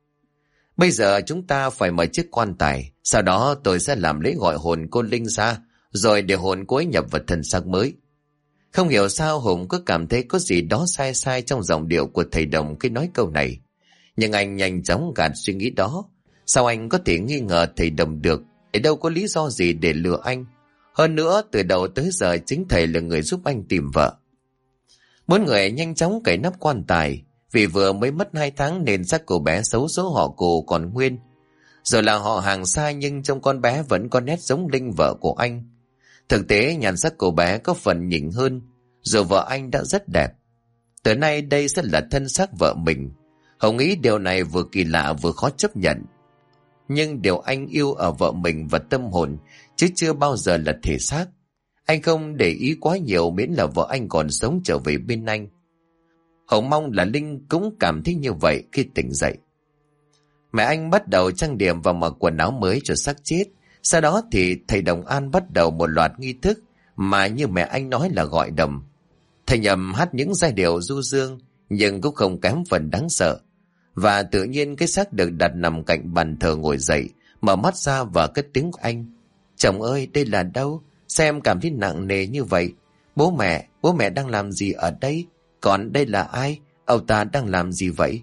Bây giờ chúng ta phải mở chiếc quan tài, sau đó tôi sẽ làm lễ gọi hồn cô Linh ra, rồi để hồn cô ấy nhập vào thân xác mới. Không hiểu sao Hùng cứ cảm thấy có gì đó sai sai trong giọng điệu của thầy Đồng khi nói câu này. Nhưng anh nhanh chóng gạt suy nghĩ đó. Sao anh có thể nghi ngờ thầy Đồng được? Để đâu có lý do gì để lừa anh. Hơn nữa, từ đầu tới giờ chính thầy là người giúp anh tìm vợ. Bốn người nhanh chóng cởi nắp quan tài. Vì vừa mới mất 2 tháng nên xác cô bé xấu số họ cô còn nguyên. Rồi là họ hàng xa nhưng trong con bé vẫn có nét giống Linh vợ của anh. Thực tế nhan sắc cô bé có phần nhỉnh hơn, dù vợ anh đã rất đẹp. Từ nay đây sẽ là thân xác vợ mình. Hồng nghĩ điều này vừa kỳ lạ vừa khó chấp nhận. Nhưng điều anh yêu ở vợ mình và tâm hồn, chứ chưa bao giờ là thể xác. Anh không để ý quá nhiều miễn là vợ anh còn sống trở về bên anh. Hồng mong là Linh cũng cảm thấy như vậy khi tỉnh dậy. Mẹ anh bắt đầu trang điểm và mặc quần áo mới cho xác chết. Sau đó thì thầy Đồng An bắt đầu một loạt nghi thức mà như mẹ anh nói là gọi đầm. Thầy nhầm hát những giai điệu du dương nhưng cũng không kém phần đáng sợ. Và tự nhiên cái xác được đặt nằm cạnh bàn thờ ngồi dậy, mở mắt ra và cất tiếng của anh: "Chồng ơi, đây là đâu? Sao em cảm thấy nặng nề như vậy? Bố mẹ đang làm gì ở đây? Còn đây là ai? Ông ta đang làm gì vậy?"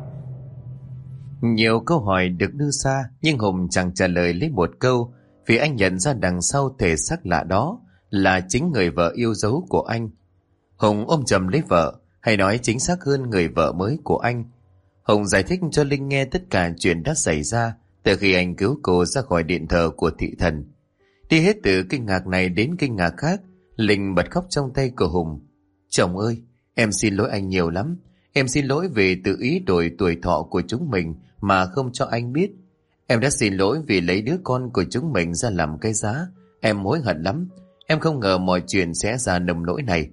Nhiều câu hỏi được đưa ra nhưng Hùng chẳng trả lời lấy một câu, vì anh nhận ra đằng sau thể xác lạ đó là chính người vợ yêu dấu của anh. Hùng ôm chầm lấy vợ, hay nói chính xác hơn người vợ mới của anh. Hùng giải thích cho Linh nghe tất cả chuyện đã xảy ra từ khi anh cứu cô ra khỏi điện thờ của thị thần. Đi hết từ kinh ngạc này đến kinh ngạc khác, Linh bật khóc trong tay của Hùng. "Chồng ơi, em xin lỗi anh nhiều lắm. Em xin lỗi vì tự ý đổi tuổi thọ của chúng mình mà không cho anh biết. Em đã xin lỗi vì lấy đứa con của chúng mình ra làm cái giá. Em hối hận lắm. Em không ngờ mọi chuyện sẽ ra nông nỗi này."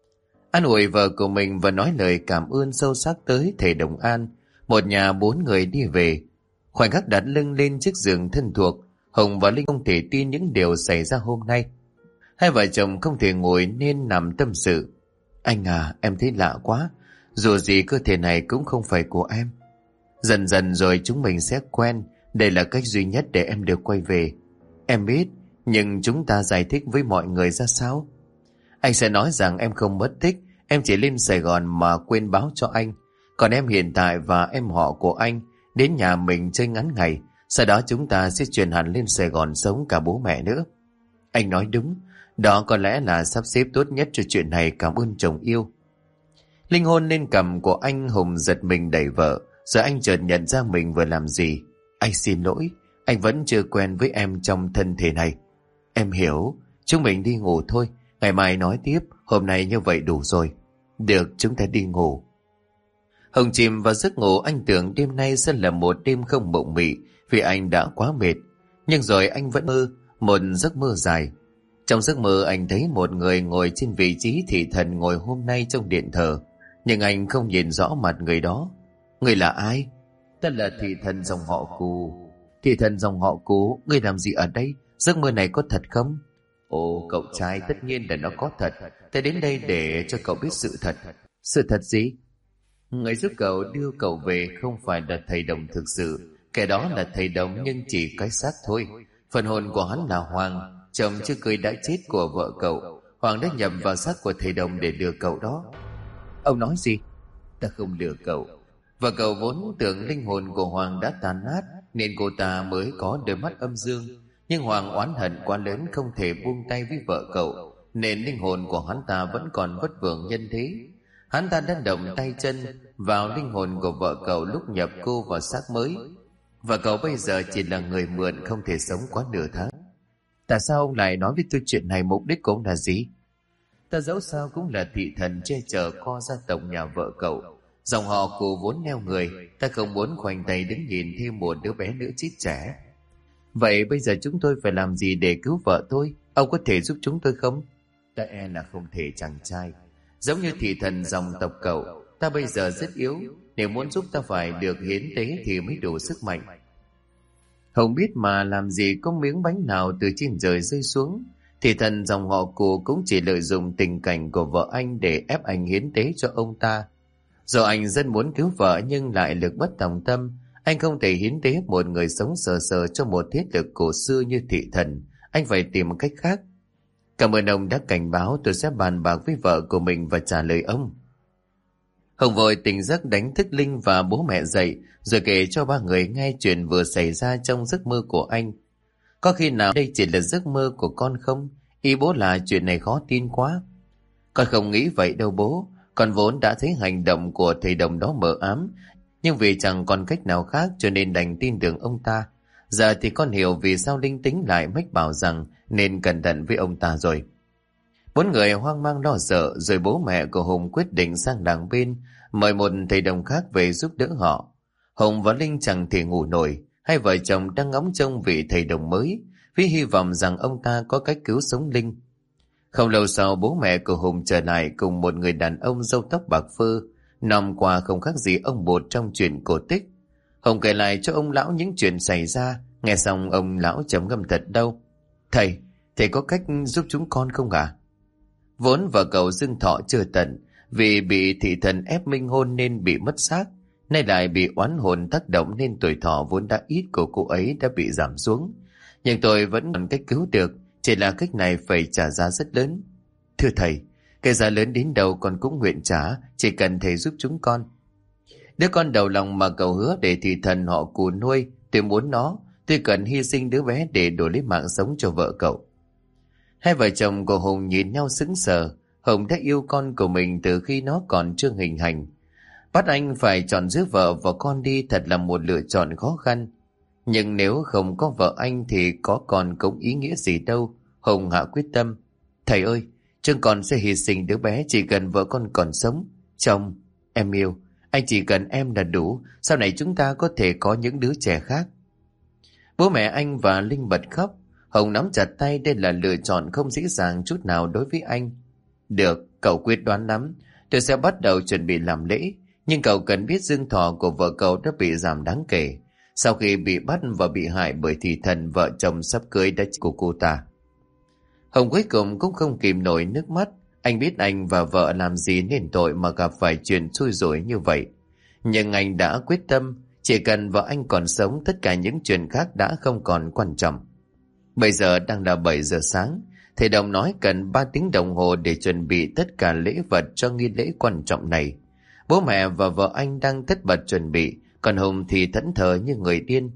An ủi vợ của mình và nói lời cảm ơn sâu sắc tới thầy Đồng An. Một nhà 4 người đi về. Khoảnh khắc đặt lưng lên chiếc giường thân thuộc, Hồng và Linh không thể tin những điều xảy ra hôm nay. Hai vợ chồng không thể ngồi nên nằm tâm sự. "Anh à, em thấy lạ quá. Dù gì cơ thể này cũng không phải của em. Dần dần rồi chúng mình sẽ quen. Đây là cách duy nhất để em được quay về. Em biết, nhưng chúng ta giải thích với mọi người ra sao? Anh sẽ nói rằng em không mất tích, em chỉ lên Sài Gòn mà quên báo cho anh. Còn em hiện tại và em họ của anh đến nhà mình chơi ngắn ngày. Sau đó chúng ta sẽ chuyển hẳn lên Sài Gòn sống cả bố mẹ nữa." Anh nói đúng. Đó có lẽ là sắp xếp tốt nhất cho chuyện này. Cảm ơn chồng yêu. Linh hôn lên cằm của anh. Hùng giật mình đẩy vợ. Giờ anh chợt nhận ra mình vừa làm gì. "Anh xin lỗi. Anh vẫn chưa quen với em trong thân thể này." "Em hiểu. Chúng mình đi ngủ thôi. Ngày mai nói tiếp. Hôm nay như vậy đủ rồi." "Được, chúng ta đi ngủ." Hồng chìm vào giấc ngủ. Anh tưởng đêm nay sẽ là một đêm không mộng mị vì anh đã quá mệt. Nhưng rồi anh vẫn mơ một giấc mơ dài. Trong giấc mơ anh thấy một người ngồi trên vị trí thị thần ngồi hôm nay trong điện thờ. Nhưng anh không nhìn rõ mặt người đó. "Người là ai?" "Ta là thị thần dòng họ Cù." "Thị thần dòng họ Cù, ngươi làm gì ở đây? Giấc mơ này có thật không?" "Ồ, cậu trai, tất nhiên là nó có thật. Ta đến đây để cho cậu biết sự thật." "Sự thật gì?" "Người giúp cậu đưa cậu về không phải là thầy Đồng thực sự. Kẻ đó là thầy Đồng nhưng chỉ cái xác thôi. Phần hồn của hắn là Hoàng, chồng chưa cưới đã chết của vợ cậu. Hoàng đã nhập vào xác của thầy Đồng để lừa cậu đó." "Ông nói gì?" "Ta không lừa cậu. Và cậu vốn tưởng linh hồn của Hoàng đã tàn nát nên cô ta mới có đôi mắt âm dương. Nhưng Hoàng oán hận quá lớn không thể buông tay với vợ cậu, nên linh hồn của hắn ta vẫn còn vất vưởng nhân thế. Hắn ta đã động tay chân vào linh hồn của vợ cậu lúc nhập cô vào xác mới, và cậu bây giờ chỉ là người mượn, không thể sống quá nửa tháng. Tại sao ông lại nói với tôi chuyện này? Mục đích của ông là gì? Ta dẫu sao cũng là thị thần che chở kho gia tộc nhà vợ cậu, dòng họ của vốn neo người. Ta không muốn khoanh tay đứng nhìn thêm một đứa bé nữa chết trẻ. Vậy bây giờ chúng tôi phải làm gì để cứu vợ tôi? Ông có thể giúp chúng tôi không? Ta e là không thể, chàng trai. Giống như thị thần dòng tộc cậu, ta bây giờ rất yếu. Nếu muốn giúp ta phải được hiến tế thì mới đủ sức mạnh. Không biết mà làm gì có miếng bánh nào từ trên trời rơi xuống. Thị thần dòng họ Cù cũng chỉ lợi dụng tình cảnh của vợ anh để ép anh hiến tế cho ông ta. Do anh rất muốn cứu vợ nhưng lại lực bất tòng tâm, anh không thể hiến tế một người sống sờ sờ cho một thế lực cổ xưa như thị thần. Anh phải tìm một cách khác. Cảm ơn ông đã cảnh báo, tôi sẽ bàn bạc với vợ của mình và trả lời ông. Hồng vội tỉnh giấc đánh thức Linh và bố mẹ dậy, rồi kể cho ba người nghe chuyện vừa xảy ra trong giấc mơ của anh. Có khi nào đây chỉ là giấc mơ của con không? Ý bố là chuyện này khó tin quá. Con không nghĩ vậy đâu bố. Con vốn đã thấy hành động của thầy Đồng đó mờ ám, nhưng vì chẳng còn cách nào khác cho nên đành tin tưởng ông ta. Giờ thì con hiểu vì sao linh tính lại mách bảo rằng nên cẩn thận với ông ta rồi. Bốn người hoang mang lo sợ, rồi bố mẹ của Hùng quyết định sang đàng bên mời một thầy Đồng khác về giúp đỡ họ. Hùng và Linh chẳng thể ngủ nổi. Hai vợ chồng đang ngóng trông vị thầy Đồng mới, với hy vọng rằng ông ta có cách cứu sống Linh. Không lâu sau, bố mẹ của Hùng trở lại cùng một người đàn ông râu tóc bạc phơ, nằm qua không khác gì ông Bột trong chuyện cổ tích. Hùng kể lại cho ông lão những chuyện xảy ra. Nghe xong ông lão trầm ngâm thật đau. Thầy có cách giúp chúng con không ạ? Vốn vợ cậu Dương thọ chưa tận, vì bị thị thần ép minh hôn nên bị mất xác, nay lại bị oán hồn tác động nên tuổi thọ vốn đã ít của cô ấy đã bị giảm xuống. Nhưng tôi vẫn còn cách cứu được, chỉ là cách này phải trả giá rất lớn. Thưa thầy, cái giá lớn đến đâu con cũng nguyện trả, chỉ cần thầy giúp chúng con. Đứa con đầu lòng mà cậu hứa để thị thần họ Cù nuôi, tôi muốn nó, tôi cần hy sinh đứa bé để đổi lấy mạng sống cho vợ cậu. Hai vợ chồng của Hùng nhìn nhau sững sờ. Hùng đã yêu con của mình từ khi nó còn chưa hình thành. Bắt anh phải chọn giữa vợ và con đi thật là một lựa chọn khó khăn. Nhưng nếu không có vợ anh thì có con cũng ý nghĩa gì đâu. Hùng hạ quyết tâm. Thầy ơi, chúng con sẽ hy sinh đứa bé chỉ cần vợ con còn sống. Chồng, em yêu, anh chỉ cần em là đủ. Sau này chúng ta có thể có những đứa trẻ khác. Bố mẹ anh và Linh bật khóc. Hùng nắm chặt tay, đây là lựa chọn không dễ dàng chút nào đối với anh. Được, cậu quyết đoán lắm. Tôi sẽ bắt đầu chuẩn bị làm lễ. Nhưng cậu cần biết dương thọ của vợ cậu đã bị giảm đáng kể. Sau khi bị bắt và bị hại bởi thị thần, vợ chồng sắp cưới đã của cô ta. Hồng cuối cùng cũng không kìm nổi nước mắt. Anh biết anh và vợ làm gì nên tội mà gặp phải chuyện xui rủi như vậy. Nhưng anh đã quyết tâm, chỉ cần vợ anh còn sống, tất cả những chuyện khác đã không còn quan trọng. Bây giờ đang là 7 giờ sáng. Thầy Đồng nói cần 3 tiếng đồng hồ để chuẩn bị tất cả lễ vật cho nghi lễ quan trọng này. Bố mẹ và vợ anh đang tất bật chuẩn bị, còn Hùng thì thẫn thờ như người điên.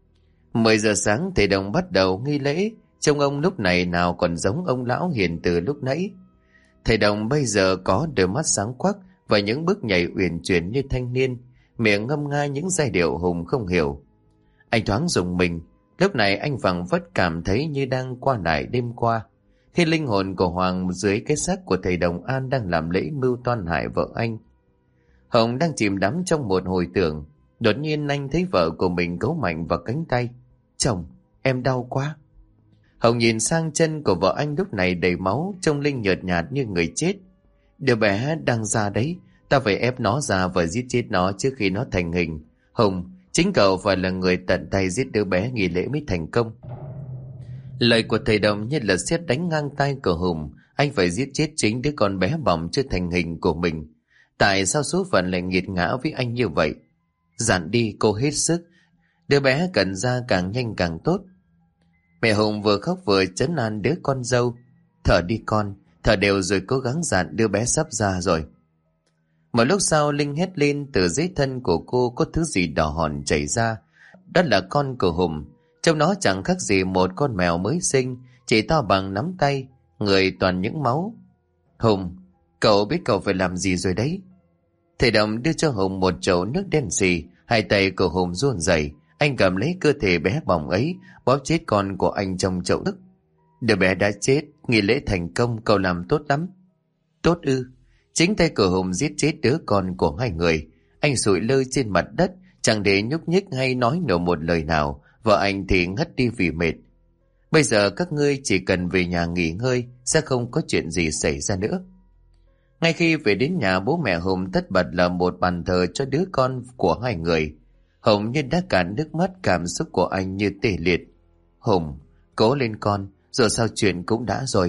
10 giờ sáng thầy Đồng bắt đầu nghi lễ. Trông ông lúc này nào còn giống ông lão hiền từ lúc nãy. Thầy Đồng bây giờ có đôi mắt sáng quắc và những bước nhảy uyển chuyển như thanh niên, miệng ngâm nga những giai điệu Hùng không hiểu. Anh thoáng rùng mình. Lúc này anh phảng phất cảm thấy như đang qua lại đêm qua, khi linh hồn của Hoàng dưới cái xác của thầy Đồng An đang làm lễ mưu toan hại vợ anh. Hồng đang chìm đắm trong một hồi tưởng. Đột nhiên anh thấy vợ của mình cấu mạnh vào cánh tay. Chồng, em đau quá. Hồng nhìn sang chân của vợ anh lúc này đầy máu, trông Linh nhợt nhạt như người chết. Đứa bé đang ra đấy, ta phải ép nó ra và giết chết nó trước khi nó thành hình. Hồng, chính cậu phải là người tận tay giết đứa bé, nghi lễ mới thành công. Lời của thầy Đồng như là sét đánh ngang tay của Hùng. Anh phải giết chết chính đứa con bé bỏng chưa thành hình của mình. Tại sao số phận lại nghiệt ngã với anh như vậy? Dặn đi, cô hết sức. Đứa bé cần ra càng nhanh càng tốt. Mẹ Hùng vừa khóc vừa trấn an đứa con dâu. Thở đi con, thở đều rồi cố gắng dặn, đứa bé sắp ra rồi. Một lúc sau Linh hét lên, từ dưới thân của cô có thứ gì đỏ hòn chảy ra. Đó là con của Hùng. Trong nó chẳng khác gì một con mèo mới sinh, chỉ to bằng nắm tay. người toàn những máu. Hùng, cậu biết cậu phải làm gì rồi đấy. Thầy Đồng đưa cho Hùng một chậu nước đen xì, hai tay của Hùng run rẩy, anh cầm lấy cơ thể bé bỏng ấy, bóp chết con của anh trong chậu nước. Đứa bé đã chết, nghi lễ thành công, cậu làm tốt lắm. Tốt ư? Chính tay của Hùng giết chết đứa con của hai người. Anh sụi lơ trên mặt đất, chẳng để nhúc nhích hay nói nổi một lời nào, vợ anh thì ngất đi vì mệt. Bây giờ các ngươi chỉ cần về nhà nghỉ ngơi, sẽ không có chuyện gì xảy ra nữa. Ngay khi về đến nhà, bố mẹ Hùng tất bật làm một bàn thờ cho đứa con của hai người. Hùng như đã cạn nước mắt, cảm xúc của anh như tê liệt. Hùng, cố lên con, dù sao chuyện cũng đã rồi.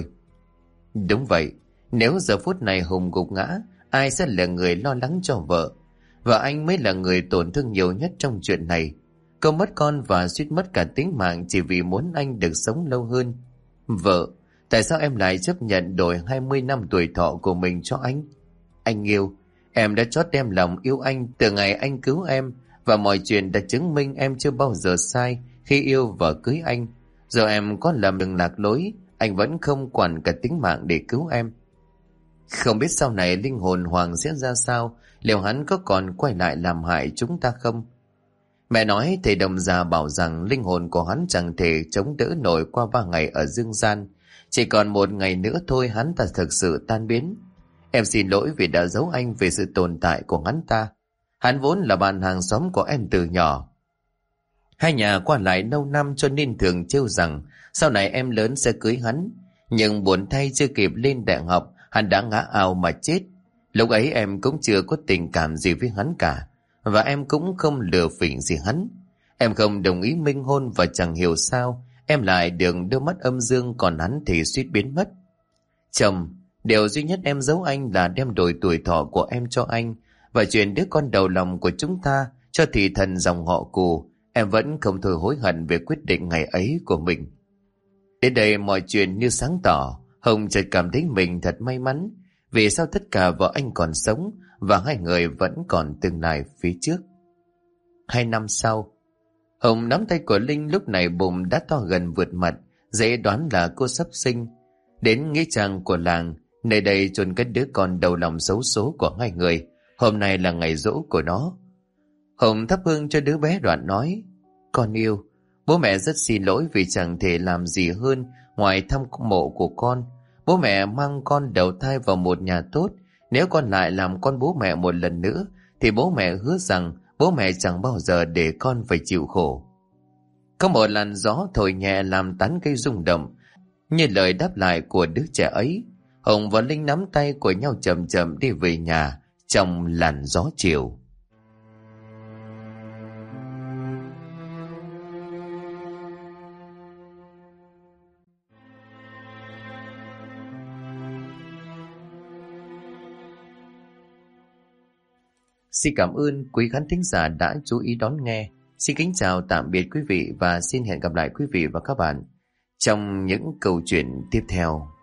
Đúng vậy, nếu giờ phút này Hùng gục ngã, ai sẽ là người lo lắng cho vợ? Và anh mới là người tổn thương nhiều nhất trong chuyện này. Cô mất con và suýt mất cả tính mạng chỉ vì muốn anh được sống lâu hơn. Vợ, tại sao em lại chấp nhận đổi 20 năm tuổi thọ của mình cho anh? Anh yêu, em đã chót đem lòng yêu anh từ ngày anh cứu em, và mọi chuyện đã chứng minh em chưa bao giờ sai khi yêu và cưới anh. Giờ em có lầm đừng lạc lối, anh vẫn không quản cả tính mạng để cứu em. Không biết sau này linh hồn Hoàng sẽ ra sao, liệu hắn có còn quay lại làm hại chúng ta không? Mẹ nói thầy Đồng già bảo rằng linh hồn của hắn chẳng thể chống đỡ nổi qua 3 ngày ở dương gian. Chỉ còn 1 ngày nữa thôi hắn ta thực sự tan biến. Em xin lỗi vì đã giấu anh về sự tồn tại của hắn ta. Hắn vốn là bạn hàng xóm của em từ nhỏ. Hai nhà qua lại lâu năm cho nên thường trêu rằng sau này em lớn sẽ cưới hắn. Nhưng buồn thay chưa kịp lên đại học, hắn đã ngã ào mà chết. Lúc ấy em cũng chưa có tình cảm gì với hắn cả, và em cũng không lừa phỉnh gì hắn. Em không đồng ý minh hôn, và chẳng hiểu sao em lại được đôi mắt âm dương, còn hắn thì suýt biến mất. Chồng, điều duy nhất em giấu anh là đem đổi tuổi thọ của em cho anh, và chuyện đứa con đầu lòng của chúng ta cho thị thần dòng họ Cù. Em vẫn không thôi hối hận về quyết định ngày ấy của mình. Đến đây mọi chuyện như sáng tỏ. Hồng chợt cảm thấy mình thật may mắn, vì sao tất cả vợ anh còn sống và hai người vẫn còn tương lai phía trước. 2 năm sau, Hồng nắm tay của Linh, lúc này bụng đã to gần vượt mặt, dễ đoán là cô sắp sinh. Đến nghĩa trang của làng, nơi đây chôn cất đứa con đầu lòng xấu số của hai người. Hôm nay là ngày giỗ của nó. Hồng thắp hương cho đứa bé đoạn nói: Con yêu, bố mẹ rất xin lỗi vì chẳng thể làm gì hơn ngoài thăm mộ của con. Bố mẹ mang con đầu thai vào một nhà tốt. Nếu con lại làm con bố mẹ một lần nữa, thì bố mẹ hứa rằng bố mẹ chẳng bao giờ để con phải chịu khổ. Có một làn gió thổi nhẹ làm tán cây rung động, như lời đáp lại của đứa trẻ ấy. Hồng và Linh nắm tay của nhau chậm chậm đi về nhà trong làn gió chiều. Xin cảm ơn quý khán thính giả đã chú ý đón nghe. Xin kính chào tạm biệt quý vị và xin hẹn gặp lại quý vị và các bạn trong những câu chuyện tiếp theo.